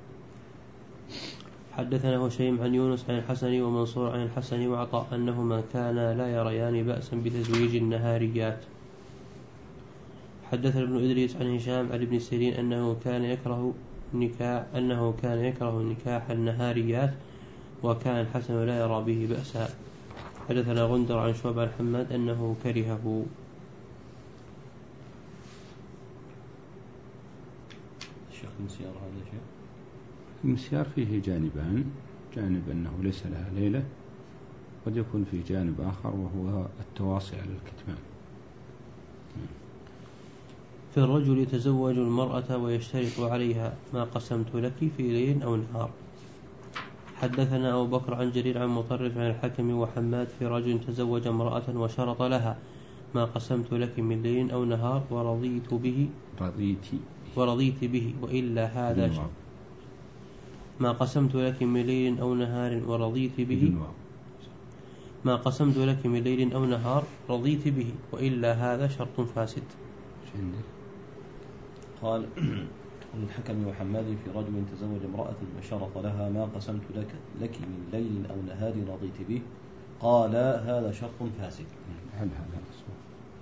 حدثنا هشيم عن يونس عن الحسن ومنصور عن الحسن وعطاء أنهما كانا لا يريان بأسا بتزويج النهاريات. حدثنا ابن إدريس عن هشام عن ابن سيرين أنه كان يكره نكاح أنه كان يكره نكاح النهاريات وكان الحسن لا يرى به بأسا. حدثنا غندر عن شعبة عن حماد أنه كرهه. الشيخ المسيار هذا شيء المسيار فيه جانبان، جانب أنه ليس لها ليلة، قد يكون في جانب آخر وهو التواصي على الكتمان. في الرجل يتزوج المرأة ويشترط عليها ما قسمت لك في ليل أو نهار. حدثنا أبو بكر عن جرير عن مطرف عن الحكم وحماد في رجل تزوج امرأة وشرط لها ما قسمت لك من ليل أو نهار ورضيت به رضيت ورضيت به وإلا هذا شرط. ما قسمت لك من ليل أو نهار ورضيت به ما قسمت لك من ليل أو نهار رضيت به وإلا هذا شرط فاسد. قال الحكم وحماد في رجل تزوج امرأة وشرط لها ما قسمت لك لك من ليل أو نهار رضيت به، قال هذا شرط فاسد. هل هذا أصبح؟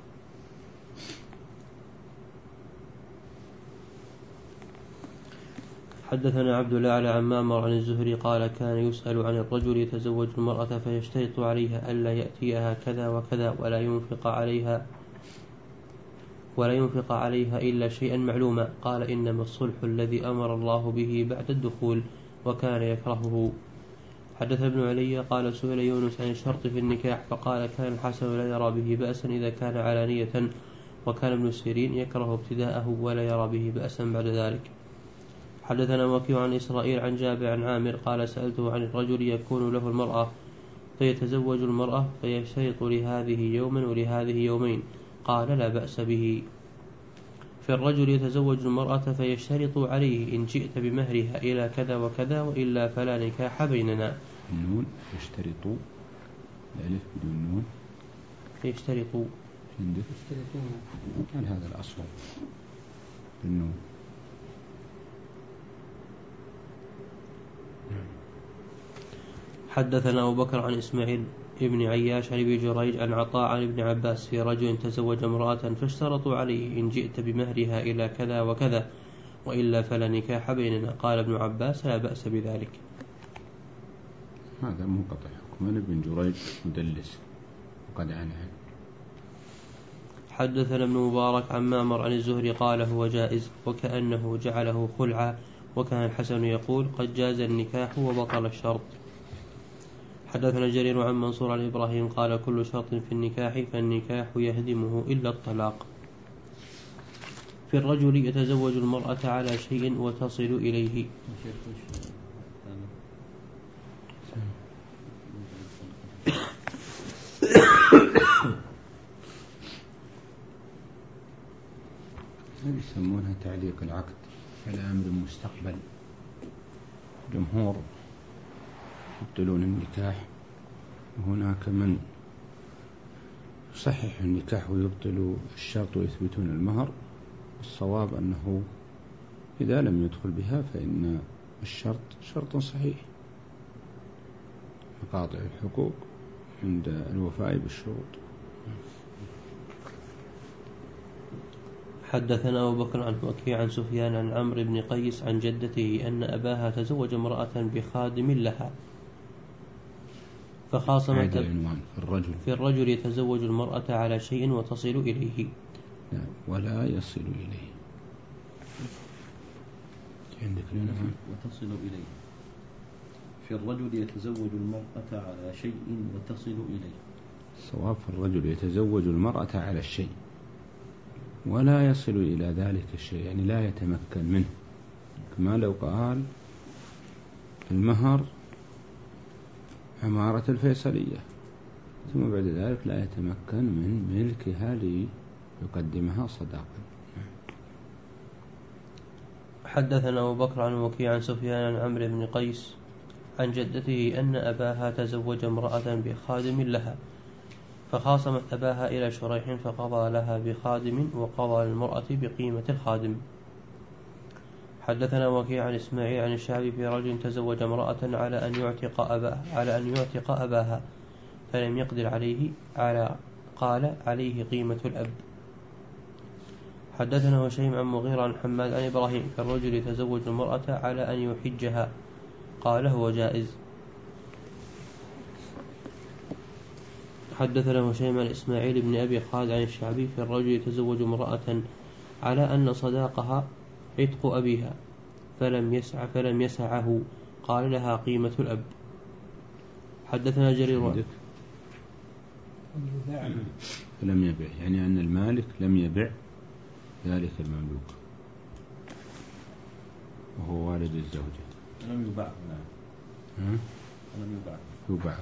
حدثنا عبد الله على عن معمر عن الزهري قال كان يسأل عن الرجل يتزوج المرأة فيشترط عليها ألا يأتيها كذا وكذا ولا ينفق عليها ولا ينفق عليها إلا شيئا معلوما، قال إنما الصلح الذي أمر الله به بعد الدخول وكان يكرهه. حدث ابن علي قال سئل يونس عن الشرط في النكاح فقال كان الحسن لا يرى به بأسا إذا كان علانية، وكان ابن سيرين يكره ابتداءه ولا يرى به بأسا بعد ذلك. حدثنا وكيع عن إسرائيل عن جابر عن عامر قال سألته عن الرجل يكون له المرأة فيتزوج المرأة فيشترط لهذه يوما ولهذه يومين، قال لا بأس به. في الرجل يتزوج المرأة فيشترط عليه إن جئت بمهرها إلى كذا وكذا وإلا فلا نكاح بيننا. النون يشترطوا، الألف بدون نون يشترطوا عندك كان هذا الأصل بالنون. حدثنا أبو بكر عن إسماعيل ابن عياش عن ابي جريج عن عطاء عن ابن عباس في رجل تزوج امرأة فاشترطوا عليه إن جئت بمهرها إلى كذا وكذا وإلا فلا نكاح بيننا، قال ابن عباس لا بأس بذلك. هذا منقطع حكمان. ابن جريج مدلس وقد عنه. حدثنا ابن مبارك عن معمر عن الزهري قال هو جائز وكأنه جعله خلعا، وكان الحسن يقول قد جاز النكاح وبطل الشرط. حدثنا جرير عن منصور عن إبراهيم قال كل شرط في النكاح فالنكاح يهدمه إلا الطلاق. في الرجل يتزوج المرأة على شيء وتصل إليه. يسمونها تعليق العقد على أمر مستقبل. جمهور يبطلون النكاح، وهناك من يصحح النكاح ويبطل الشرط ويثبتون المهر. الصواب أنه إذا لم يدخل بها فإن الشرط شرط صحيح، مقاطع الحقوق عند الوفاء بالشروط. حدثنا أبو بكر عن وكيع عن سفيان عن عمرو بن قيس عن جدته أن أباها تزوج امرأة بخادم لها فخاصمت. في الرجل في الرجل يتزوج المرأة على شيء وتصل إليه. لا ولا يصل إليه. عندك وتصل إليه. في الرجل يتزوج المرأة على شيء وتصل إليه. الصواب في الرجل يتزوج المرأة على الشيء ولا يصل إلى ذلك الشيء، يعني لا يتمكن منه، كما لو قال المهر عمارة الفيصلية ثم بعد ذلك لا يتمكن من ملكها ليقدمها صداقا. حدثنا أبو بكر عن وكيع عن سفيان عن عمرو بن قيس عن جدته أن أباها تزوج امرأة بخادم لها فخاصمت أباها إلى شريح فقضى لها بخادم وقضى للمرأة بقيمة الخادم. حدثنا وكيع عن إسماعيل عن الشعبي في رجل تزوج امرأة على أن يعتق أباها على أن يعتق أباها فلم يقدر عليه على قال عليه قيمة الأب. حدثنا هشيم عن مغيرة عن حماد عن إبراهيم في الرجل يتزوج المرأة على أن يحجها قال هو جائز. حدثنا هشيم عن إسماعيل بن أبي خالد عن الشعبي في الرجل يتزوج امرأة على أن صداقها عتق أبيها فلم يسع فلم يسعه قال لها قيمة الأب. حدثنا جرير فلم يبع، يعني أن المالك لم يبع ذلك المملوك وهو والد الزوجة. لم يباع. نعم. لم يباع. يباع.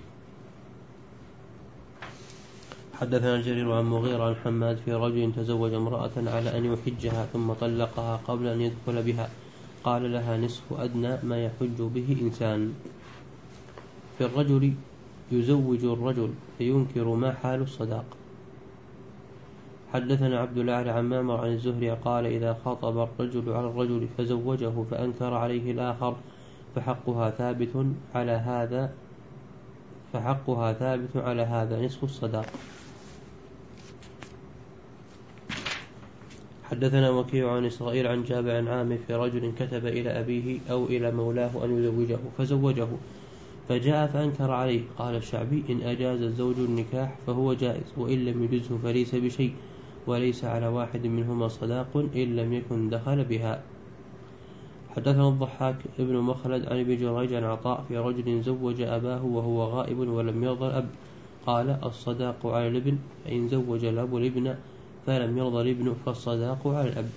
حدثنا جرير عن مغيرة عن حماد في رجل تزوج امرأة على أن يحجها ثم طلقها قبل أن يدخل بها قال لها نصف أدنى ما يحج به إنسان. في الرجل يزوج الرجل فينكر ما حال الصداق. حدثنا عبد الأعلى عن معمر عن الزهري قال إذا خاطب الرجل على الرجل فزوجه فأنكر عليه الآخر فحقها ثابت على هذا فحقها ثابت على هذا نصف الصداق. حدثنا وكيع عن إسرائيل عن جابر عن عامر في رجل كتب إلى أبيه أو إلى مولاه أن يزوجه فزوجه فجاء فأنكر عليه قال الشعبي إن أجاز الزوج النكاح فهو جائز وإن لم يجزه فليس بشيء وليس على واحد منهما صداق إن لم يكن دخل بها. حدثنا الضحاك ابن مخلد عن ابي جريج عن عطاء في رجل زوج أباه وهو غائب ولم يرضى الأب، قال الصداق على الابن، فإن زوج الأب الابن فلم يرضى الابن فالصداق على الأب.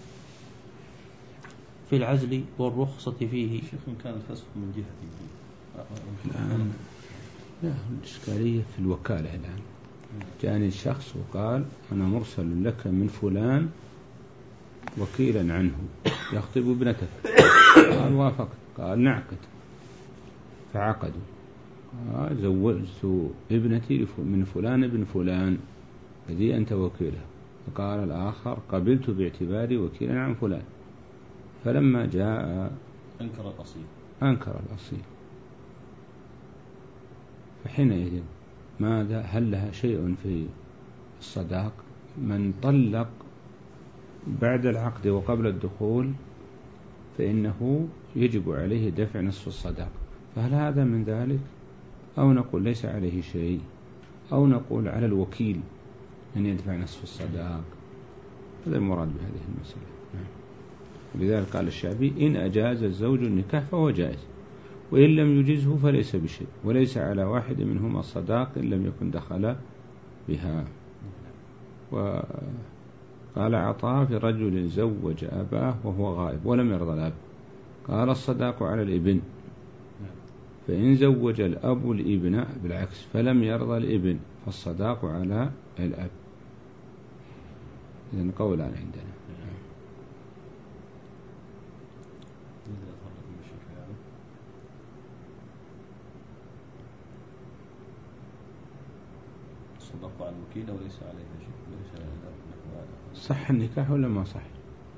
في العزل والرخصة فيه. شيخ كان الفسخ من جهة الآن لا الإشكالية في الوكالة. الآن جاني شخص وقال أنا مرسل لك من فلان وكيلا عنه يخطب ابنتك، قال وافقت، قال نعقد، فعقدوا، قال زوجت ابنتي من فلان ابن فلان الذي أنت وكيله، فقال الآخر قبلت باعتباري وكيلا عن فلان، فلما جاء أنكر الأصيل أنكر الأصيل، فحينئذ ماذا؟ هل لها شيء في الصداق؟ من طلق بعد العقد وقبل الدخول فإنه يجب عليه دفع نصف الصداق، فهل هذا من ذلك؟ أو نقول ليس عليه شيء، أو نقول على الوكيل أن يدفع نصف الصداق؟ هذا المراد بهذه المسألة. ولذلك قال الشافعي إن أجاز الزوج النكاح فهو جائز، وإن لم يجزه فليس بشيء، وليس على واحد منهما الصداق إن لم يكن دخل بها. وقال عطاء في رجل زوج أباه وهو غائب ولم يرضى الأب، قال الصداق على الابن، فإن زوج الأب الابن بالعكس فلم يرضى الابن فالصداق على الأب. إذن قولان عندنا. الصداق على الوكيل وليس عليه شيء، وليس صح النكاح ولا ما صح؟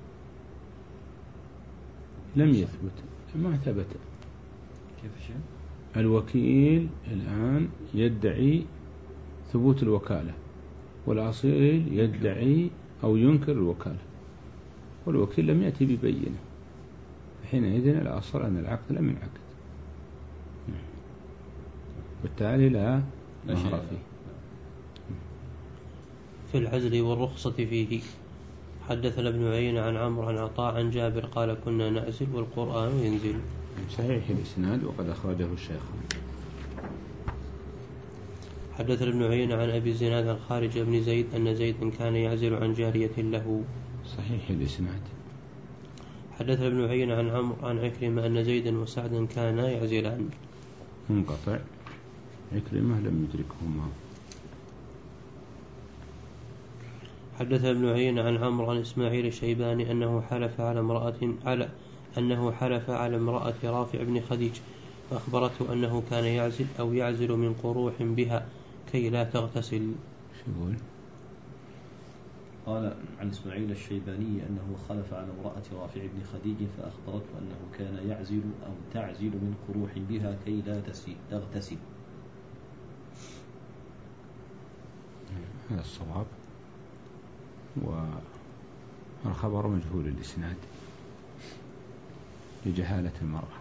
لم يثبت، ما ثبت. كيف شيء؟ الوكيل الآن يدعي ثبوت الوكالة، والأصيل يدعي أو ينكر الوكالة، والوكيل لم يأتي ببينة، حينئذ الأصل أن العقد لم ينعقد، بالتالي لا مهر فيه. في العزل والرخصة فيه. حدثنا ابن عيينة عن عمرو عن عطاء عن جابر قال كنا نعزل والقرآن ينزل. صحيح الإسناد وقد أخرجه الشيخان. حدثنا ابن عيينة عن أبي الزناد عن خارج بن زيد أن زيدا كان يعزل عن جارية له. صحيح الإسناد. حدثنا ابن عيينة عن عمرو عن عكرمة أن زيدا وسعدا كانا يعزلان. منقطع، عكرمة لم يدركهما. حدث ابن عيينة عن عمرو عن إسماعيل الشيباني أنه حلف على امرأة على أنه حلف على امرأة رافع بن خديج فأخبرته أنه كان يعزل أو يعزل من قروح بها كي لا تغتسل. شو قال عن إسماعيل الشيباني أنه خلف على امرأة رافع بن خديج فأخبرته أنه كان يعزل أو تعزل من قروح بها كي لا تغتسل. هذا الصواب، والخبر مجهول الإسناد لجهالة المرأة.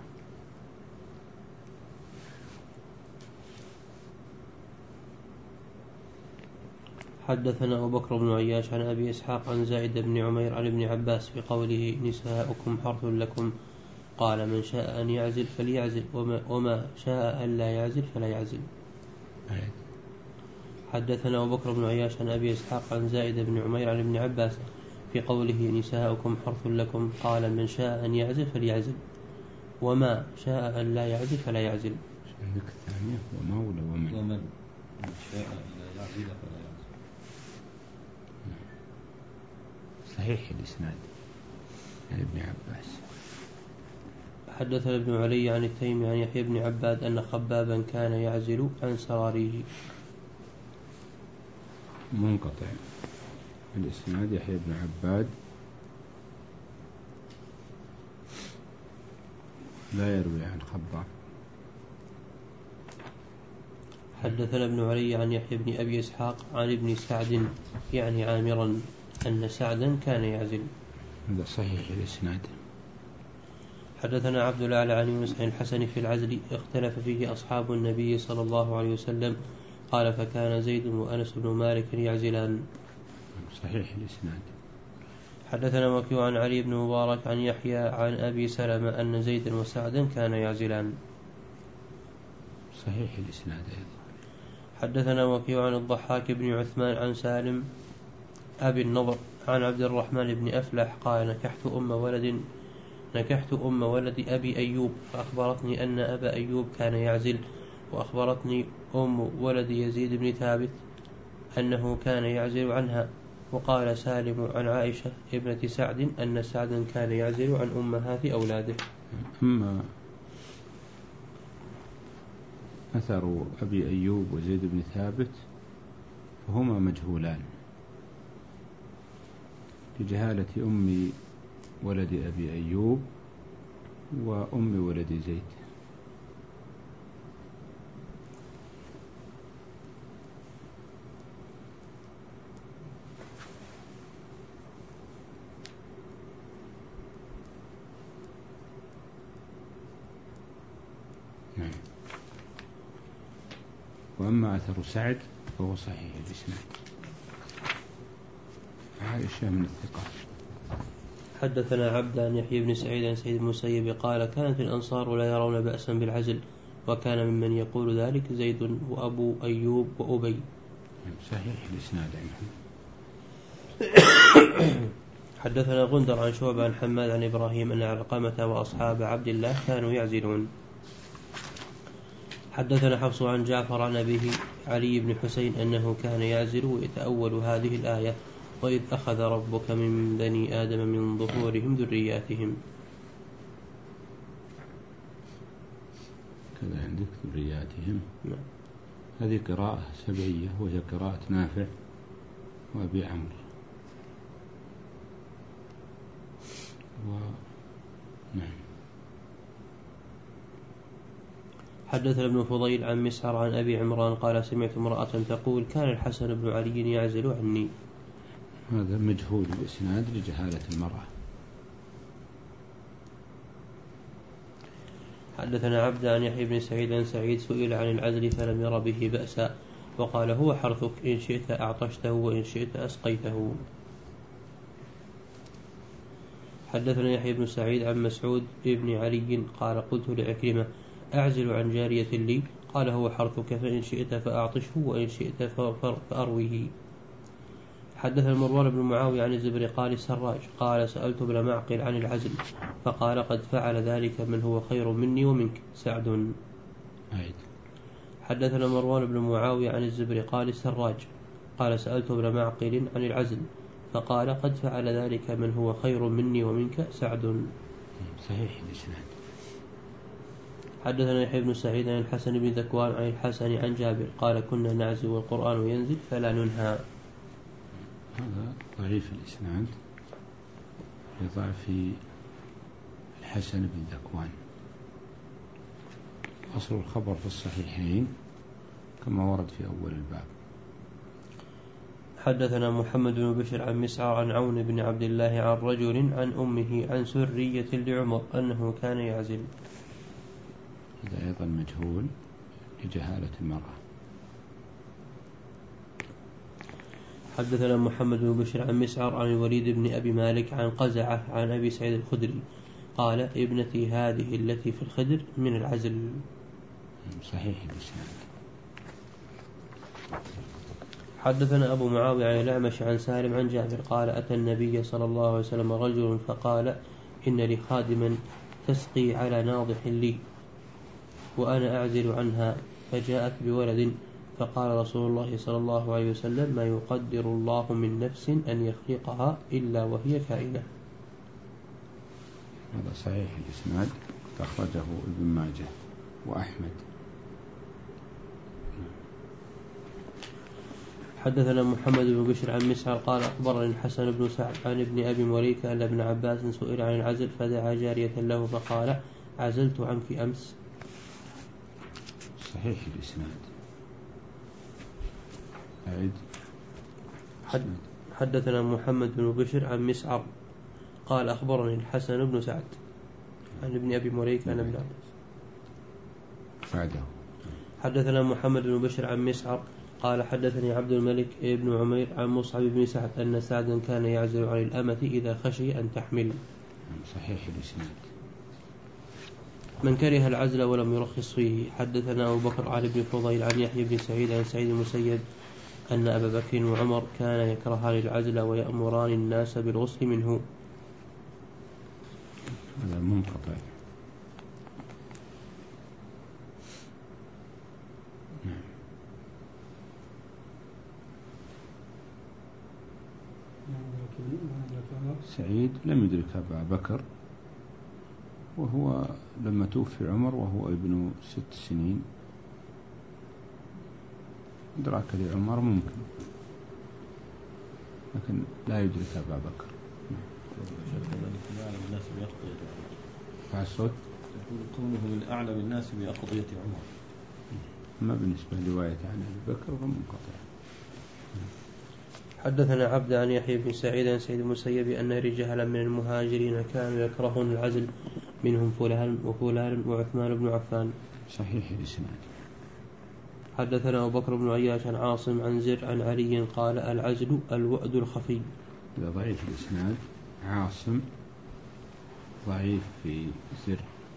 حدثنا أبو بكر بن عياش عن أبي إسحاق عن زائد بن عمير عن ابن عباس بقوله نساؤكم حرث لكم، قال من شاء أن يعزل فليعزل وما, وما شاء أن لا يعزل فلا يعزل. حدثنا أبو بكر بن عياش عن أبي إسحاق عن زائد بن عمير عن ابن عباس في قوله نساؤكم حرث لكم، قال من شاء أن يعزل فليعزل وما شاء أن لا يعزل فلا يعزل. عندك الثانية وما ولا ومن ومن شاء أن لا يعزل فلا يعزل. صحيح الإسناد عن ابن عباس. حدثنا ابن علي عن التيمي عن يحيى بن عباد أن خبابا كان يعزل عن سراريه. منقطع الإسناد يحيى بن عباد لا يروي عن خباب. حدثنا ابن علي عن يحيى بن أبي إسحاق عن ابن سعد يعني عامرا أن سعدا كان يعزل. هذا صحيح الإسناد. حدثنا عبد الأعلى عن يونس عن الحسن في العزل اختلف فيه أصحاب النبي صلى الله عليه وسلم، قال فكان زيد وأنس بن مالك يعزلان. صحيح الإسناد. حدثنا وكيع عن علي بن مبارك عن يحيى عن أبي سلمة أن زيدا وسعدا كان يعزلان. صحيح الإسناد أيضا. حدثنا وكيع عن الضحاك بن عثمان عن سالم أبي النضر عن عبد الرحمن بن أفلح قال نكحت أم ولد نكحت أم ولد أبي أيوب فأخبرتني أن أبا أيوب كان يعزل، وأخبرتني أم ولد يزيد بن ثابت أنه كان يعزل عنها. وقال سالم عن عائشة ابنة سعد أن سعدا كان يعزل عن أمهات أولاده. أما أثر أبي أيوب وزيد بن ثابت فهما مجهولان لجهالة أم ولد أبي أيوب وأم ولد زيد. نعم. وأما أثر سعد فهو صحيح الإسناد. عائشة من الثقات. حدثنا عبد عن يحيى بن سعيد عن سعيد المسيب قال كانت الأنصار لا يرون بأسا بالعزل، وكان ممن يقول ذلك زيد وأبو أيوب وأبي. صحيح الإسناد. حدثنا غندر عن شعبة عن حماد عن إبراهيم أن علقمة وأصحاب عبد الله كانوا يعزلون. حدثنا حفص عن جعفر عن أبيه علي بن حسين أنه كان يعزل ويتأول هذه الآية وإذ أخذ ربك من بني آدم من ظهورهم ذرياتهم. كذا عندك ذرياتهم. هذه قراءة سبعية وهي قراءة نافع وأبي عمرو. و... نعم. حدثنا ابن فضيل عن مسعر عن أبي عمران قال سمعت امرأة تقول كان الحسن بن علي يعزل عني. هذا مجهول الإسناد لجهالة المرأة. حدثنا عبد عن يحيى بن سعيد عن سعيد سئل عن العزل فلم ير به بأسا وقال هو حرثك إن شئت أعطشته وإن شئت أسقيته. حدثنا يحيى بن سعيد عن مسعود بن علي قال قلت لعكرمة أعزل عن جارية لي قال هو حرثك فإن شئت فأعطشه وإن شئت فأرويه. حدثنا مروان بن معاوية عن الزبري قال السراج قال سألت ابن معقل عن العزل فقال قد فعل ذلك من هو خير مني ومنك سعد. حدثنا مروان بن معاوية عن الزبري قال السراج قال سألت ابن معقل عن العزل فقال قد فعل ذلك من هو خير مني ومنك سعد. صحيح الإسناد. حدثنا يحيى بن سعيد عن الحسن بن ذكوان عن الحسن عن جابر قال كنا نعزل والقرآن ينزل فلا ننهى. هذا ضعيف الإسناد لضعف الحسن بن ذكوان. أصل الخبر في الصحيحين كما ورد في أول الباب. حدثنا محمد بن بشر عن مسعر عن عون بن عبد الله عن رجل عن أمه عن سرية لعمر أنه كان يعزل. هذا أيضا مجهول لجهالة المرأة. حدثنا محمد بن بشر عن مسعر عن الوليد بن أبي مالك عن قزعة عن أبي سعيد الخدري قال ابنتي هذه التي في الخدر من العزل. صحيح الإسناد. حدثنا أبو معاوية عن الأعمش عن سالم عن جابر قال أتى النبي صلى الله عليه وسلم رجل فقال إن لي خادما تسقي على ناضح لي وأنا أعزل عنها فجاءت بولد فقال رسول الله صلى الله عليه وسلم ما يقدر الله من نفس أن يخلقها إلا وهي كائنة. هذا صحيح الإسناد أخرجه ابن ماجه وأحمد. حدثنا محمد بن بشر عن مسعر قال أخبرني الحسن بن سعد عن ابن أبي مليكة أن ابن عباس سئل عن العزل فدعا جارية له فقال عزلت عنك أمس. صحيح الإسناد. أعد. حد حدثنا محمد بن بشر عن مسعر قال أخبرني الحسن بن سعد عن ابن أبي مليكة عن ابن عباس. بعده. حدثنا محمد بن بشر عن مسعر قال حدثني عبد الملك بن عمير عن مصعب بن سعد أن سعدا كان يعزل عن الأمة إذا خشي أن تحمل. صحيح الإسناد. من كره العزل ولم يرخص فيه. حدثنا أبو بكر علي بن فضيل عن يحيى بن سعيد عن سعيد المسيب أن أبا بكر وعمر كان يكرهان العزل ويأمران الناس بالغسل منه. هذا منقطع. سعيد لم يدرك أبا بكر، وهو لما توفي عمر وهو ابن ست سنين، إدراك لعمر ممكن، لكن لا يدرك أبا بكر. فالصوت يقول كونه من أعلم الناس بأقضية عمر. ما بالنسبة لرواية عن أبي بكر فمنقطع. حدثنا عبد عن يحيى بن سعيد عن سعيد المسيب أن رجالا من المهاجرين كانوا يكرهون العزل، منهم فلان وفلان وعثمان بن عفان. صحيح الإسناد. حدثنا أبو بكر بن عياش عن عاصم عن زر عن علي قال العزل الوأد الخفي. هذا ضعيف الإسناد. عاصم ضعيف في زر.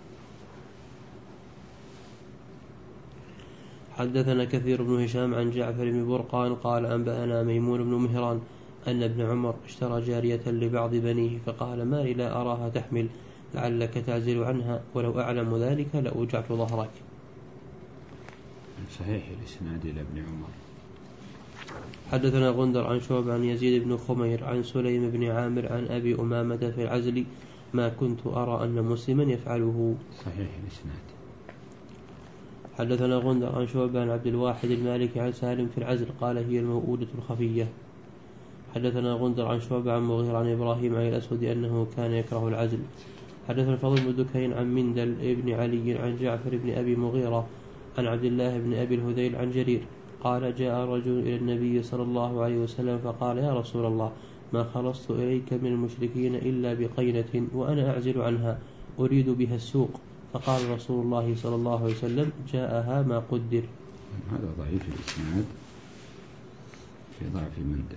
حدثنا كثير بن هشام عن جعفر بن برقان قال أنبأنا ميمون بن مهران أن ابن عمر اشترى جارية لبعض بنيه فقال ما لي لا أراها تحمل لعلك تعزل عنها ولو أعلم ذلك لأوجعت ظهرك. صحيح الإسناد إلى ابن عمر. حدثنا غندر عن شعب عن يزيد بن خمير عن سليم بن عامر عن أبي أمامة في العزل ما كنت أرى أن مسلما يفعله. صحيح الإسناد. حدثنا غندر عن شعب عن عبد الواحد المالكي عن سالم في العزل قال هي الموؤودة الخفية. حدثنا غندر عن شعب عن مغير عن إبراهيم عن الأسود أنه كان يكره العزل. حدثنا فضل بن دكين عن مندل ابن علي عن جعفر بن أبي مغيرة عن عبد الله بن أبي الهذيل عن جرير قال جاء رجل إلى النبي صلى الله عليه وسلم فقال يا رسول الله ما خلصت إليك من المشركين إلا بقينة وأنا أعزل عنها أريد بها السوق، فقال رسول الله صلى الله عليه وسلم جاءها ما قدر. هذا ضعيف الإسناد في ضعف مندل.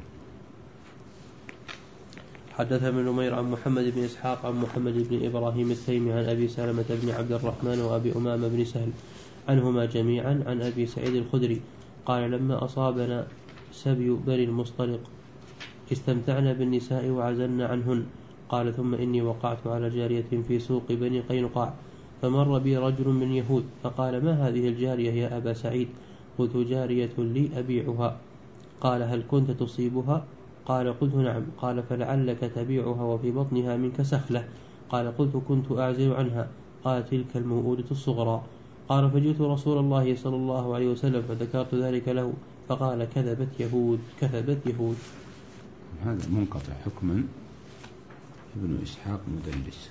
حدث ابن نمير عن محمد بن إسحاق عن محمد بن إبراهيم التيمي عن أبي سلمة بن عبد الرحمن وأبي أمامة بن سهل عنهما جميعا عن أبي سعيد الخدري قال لما أصابنا سبي بني المصطلق استمتعنا بالنساء وعزلنا عنهن. قال ثم إني وقعت على جارية في سوق بني قينقاع فمر بي رجل من يهود فقال ما هذه الجارية يا أبا سعيد؟ قلت جارية لي أبيعها. قال هل كنت تصيبها؟ قال قلت نعم. قال فلعلك تبيعها وفي بطنها منك سخلة. قال قلت كنت أعزل عنها. قال تلك الموؤودة الصغرى. قال فجئت رسول الله صلى الله عليه وسلم فذكرت ذلك له فقال كذبت يهود كذبت يهود. هذا منقطع حكما. ابن إسحاق مدلس.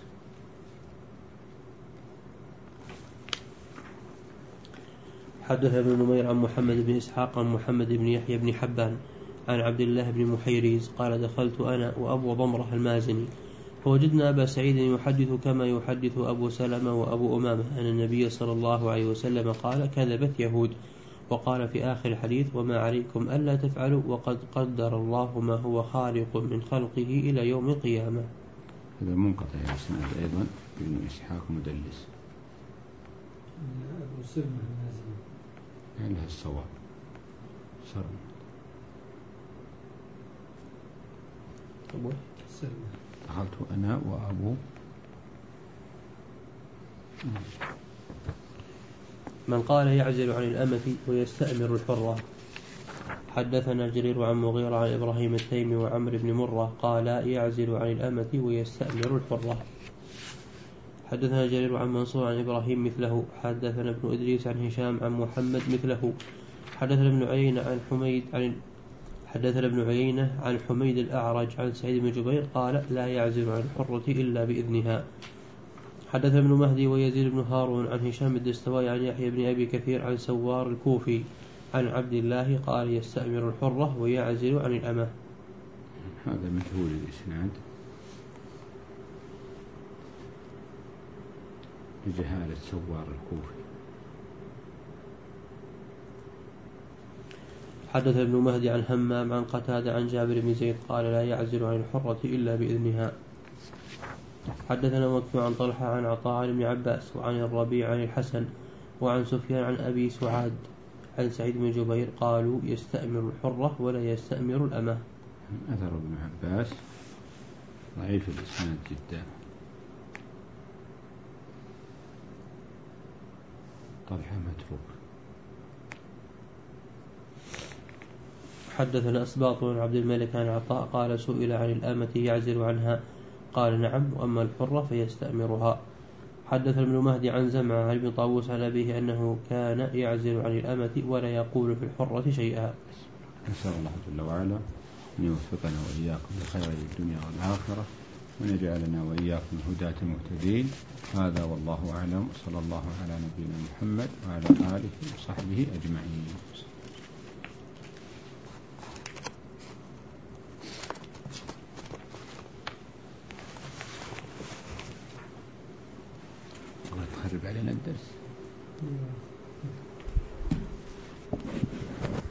حدث ابن نمير عن محمد بن إسحاق عن محمد بن يحيى بن حبان عن عبد الله بن محيريز قال دخلت أنا وأبو ضمرة المازني فوجدنا أبا سعيد يحدث كما يحدث أبو سلمة وأبو أمامة أن النبي صلى الله عليه وسلم قال كذبت يهود، وقال في آخر الحديث وما عليكم ألا تفعلوا وقد قدر الله ما هو خالق من خلقه إلى يوم القيامة. هذا منقطع الإسناد أيضا. ابن إسحاق مدلس. أبو سلمة المازني لها الصواب سرم. أبو سلمة. دخلت أنا وأبو من قال يعزل عن الأمة ويستأمر الحرة. حدثنا جرير عن مغيرة عن إبراهيم التيمي وعمر بن مرة قال يعزل عن الأمة ويستأمر الحرة. حدثنا جرير عن منصور عن إبراهيم مثله. حدثنا ابن إدريس عن هشام عن محمد مثله. حدثنا ابن عيينة عن حميد عن حدثنا ابن عيينة عن حميد الأعرج عن سعيد بن جبير قال لا يعزل عن الحرة إلا بإذنها. حدثنا ابن مهدي ويزيد بن هارون عن هشام الدستوائي عن يحيى بن أبي كثير عن سوار الكوفي عن عبد الله قال يستأمر الحرة ويعزل عن الأمة. هذا مجهول الإسناد بجهالة سوار الكوفي. حدث ابن مهدي عن همام عن قتادة عن جابر بن زيد قال لا يعزل عن الحرة إلا بإذنها. حدثنا وكيع عن طلحة عن عطاء عن ابن عباس وعن الربيع عن الحسن وعن سفيان عن أبي سعاد عن سعيد بن جبير قالوا يستأمر الحرة ولا يستأمر الأمة. أثر ابن عباس ضعيف الإسناد جدا. طلحة متروك. حدثنا أسباط بن عبد الملك عن عطاء قال سئل عن الأمة يعزل عنها قال نعم وأما الحرة فيستأمرها. حدث ابن مهدي عن زمعة عن ابن طاووس عن أبيه أنه كان يعزل عن الأمة ولا يقول في الحرة شيئا. نسأل الله جل وعلا أن يوفقنا وإياكم لخير الدنيا والآخرة وأن يجعلنا وإياكم هداة مهتدين. هذا والله أعلم. صلى الله على نبينا محمد وعلى آله وصحبه أجمعين. الله تخرب علينا الدرس.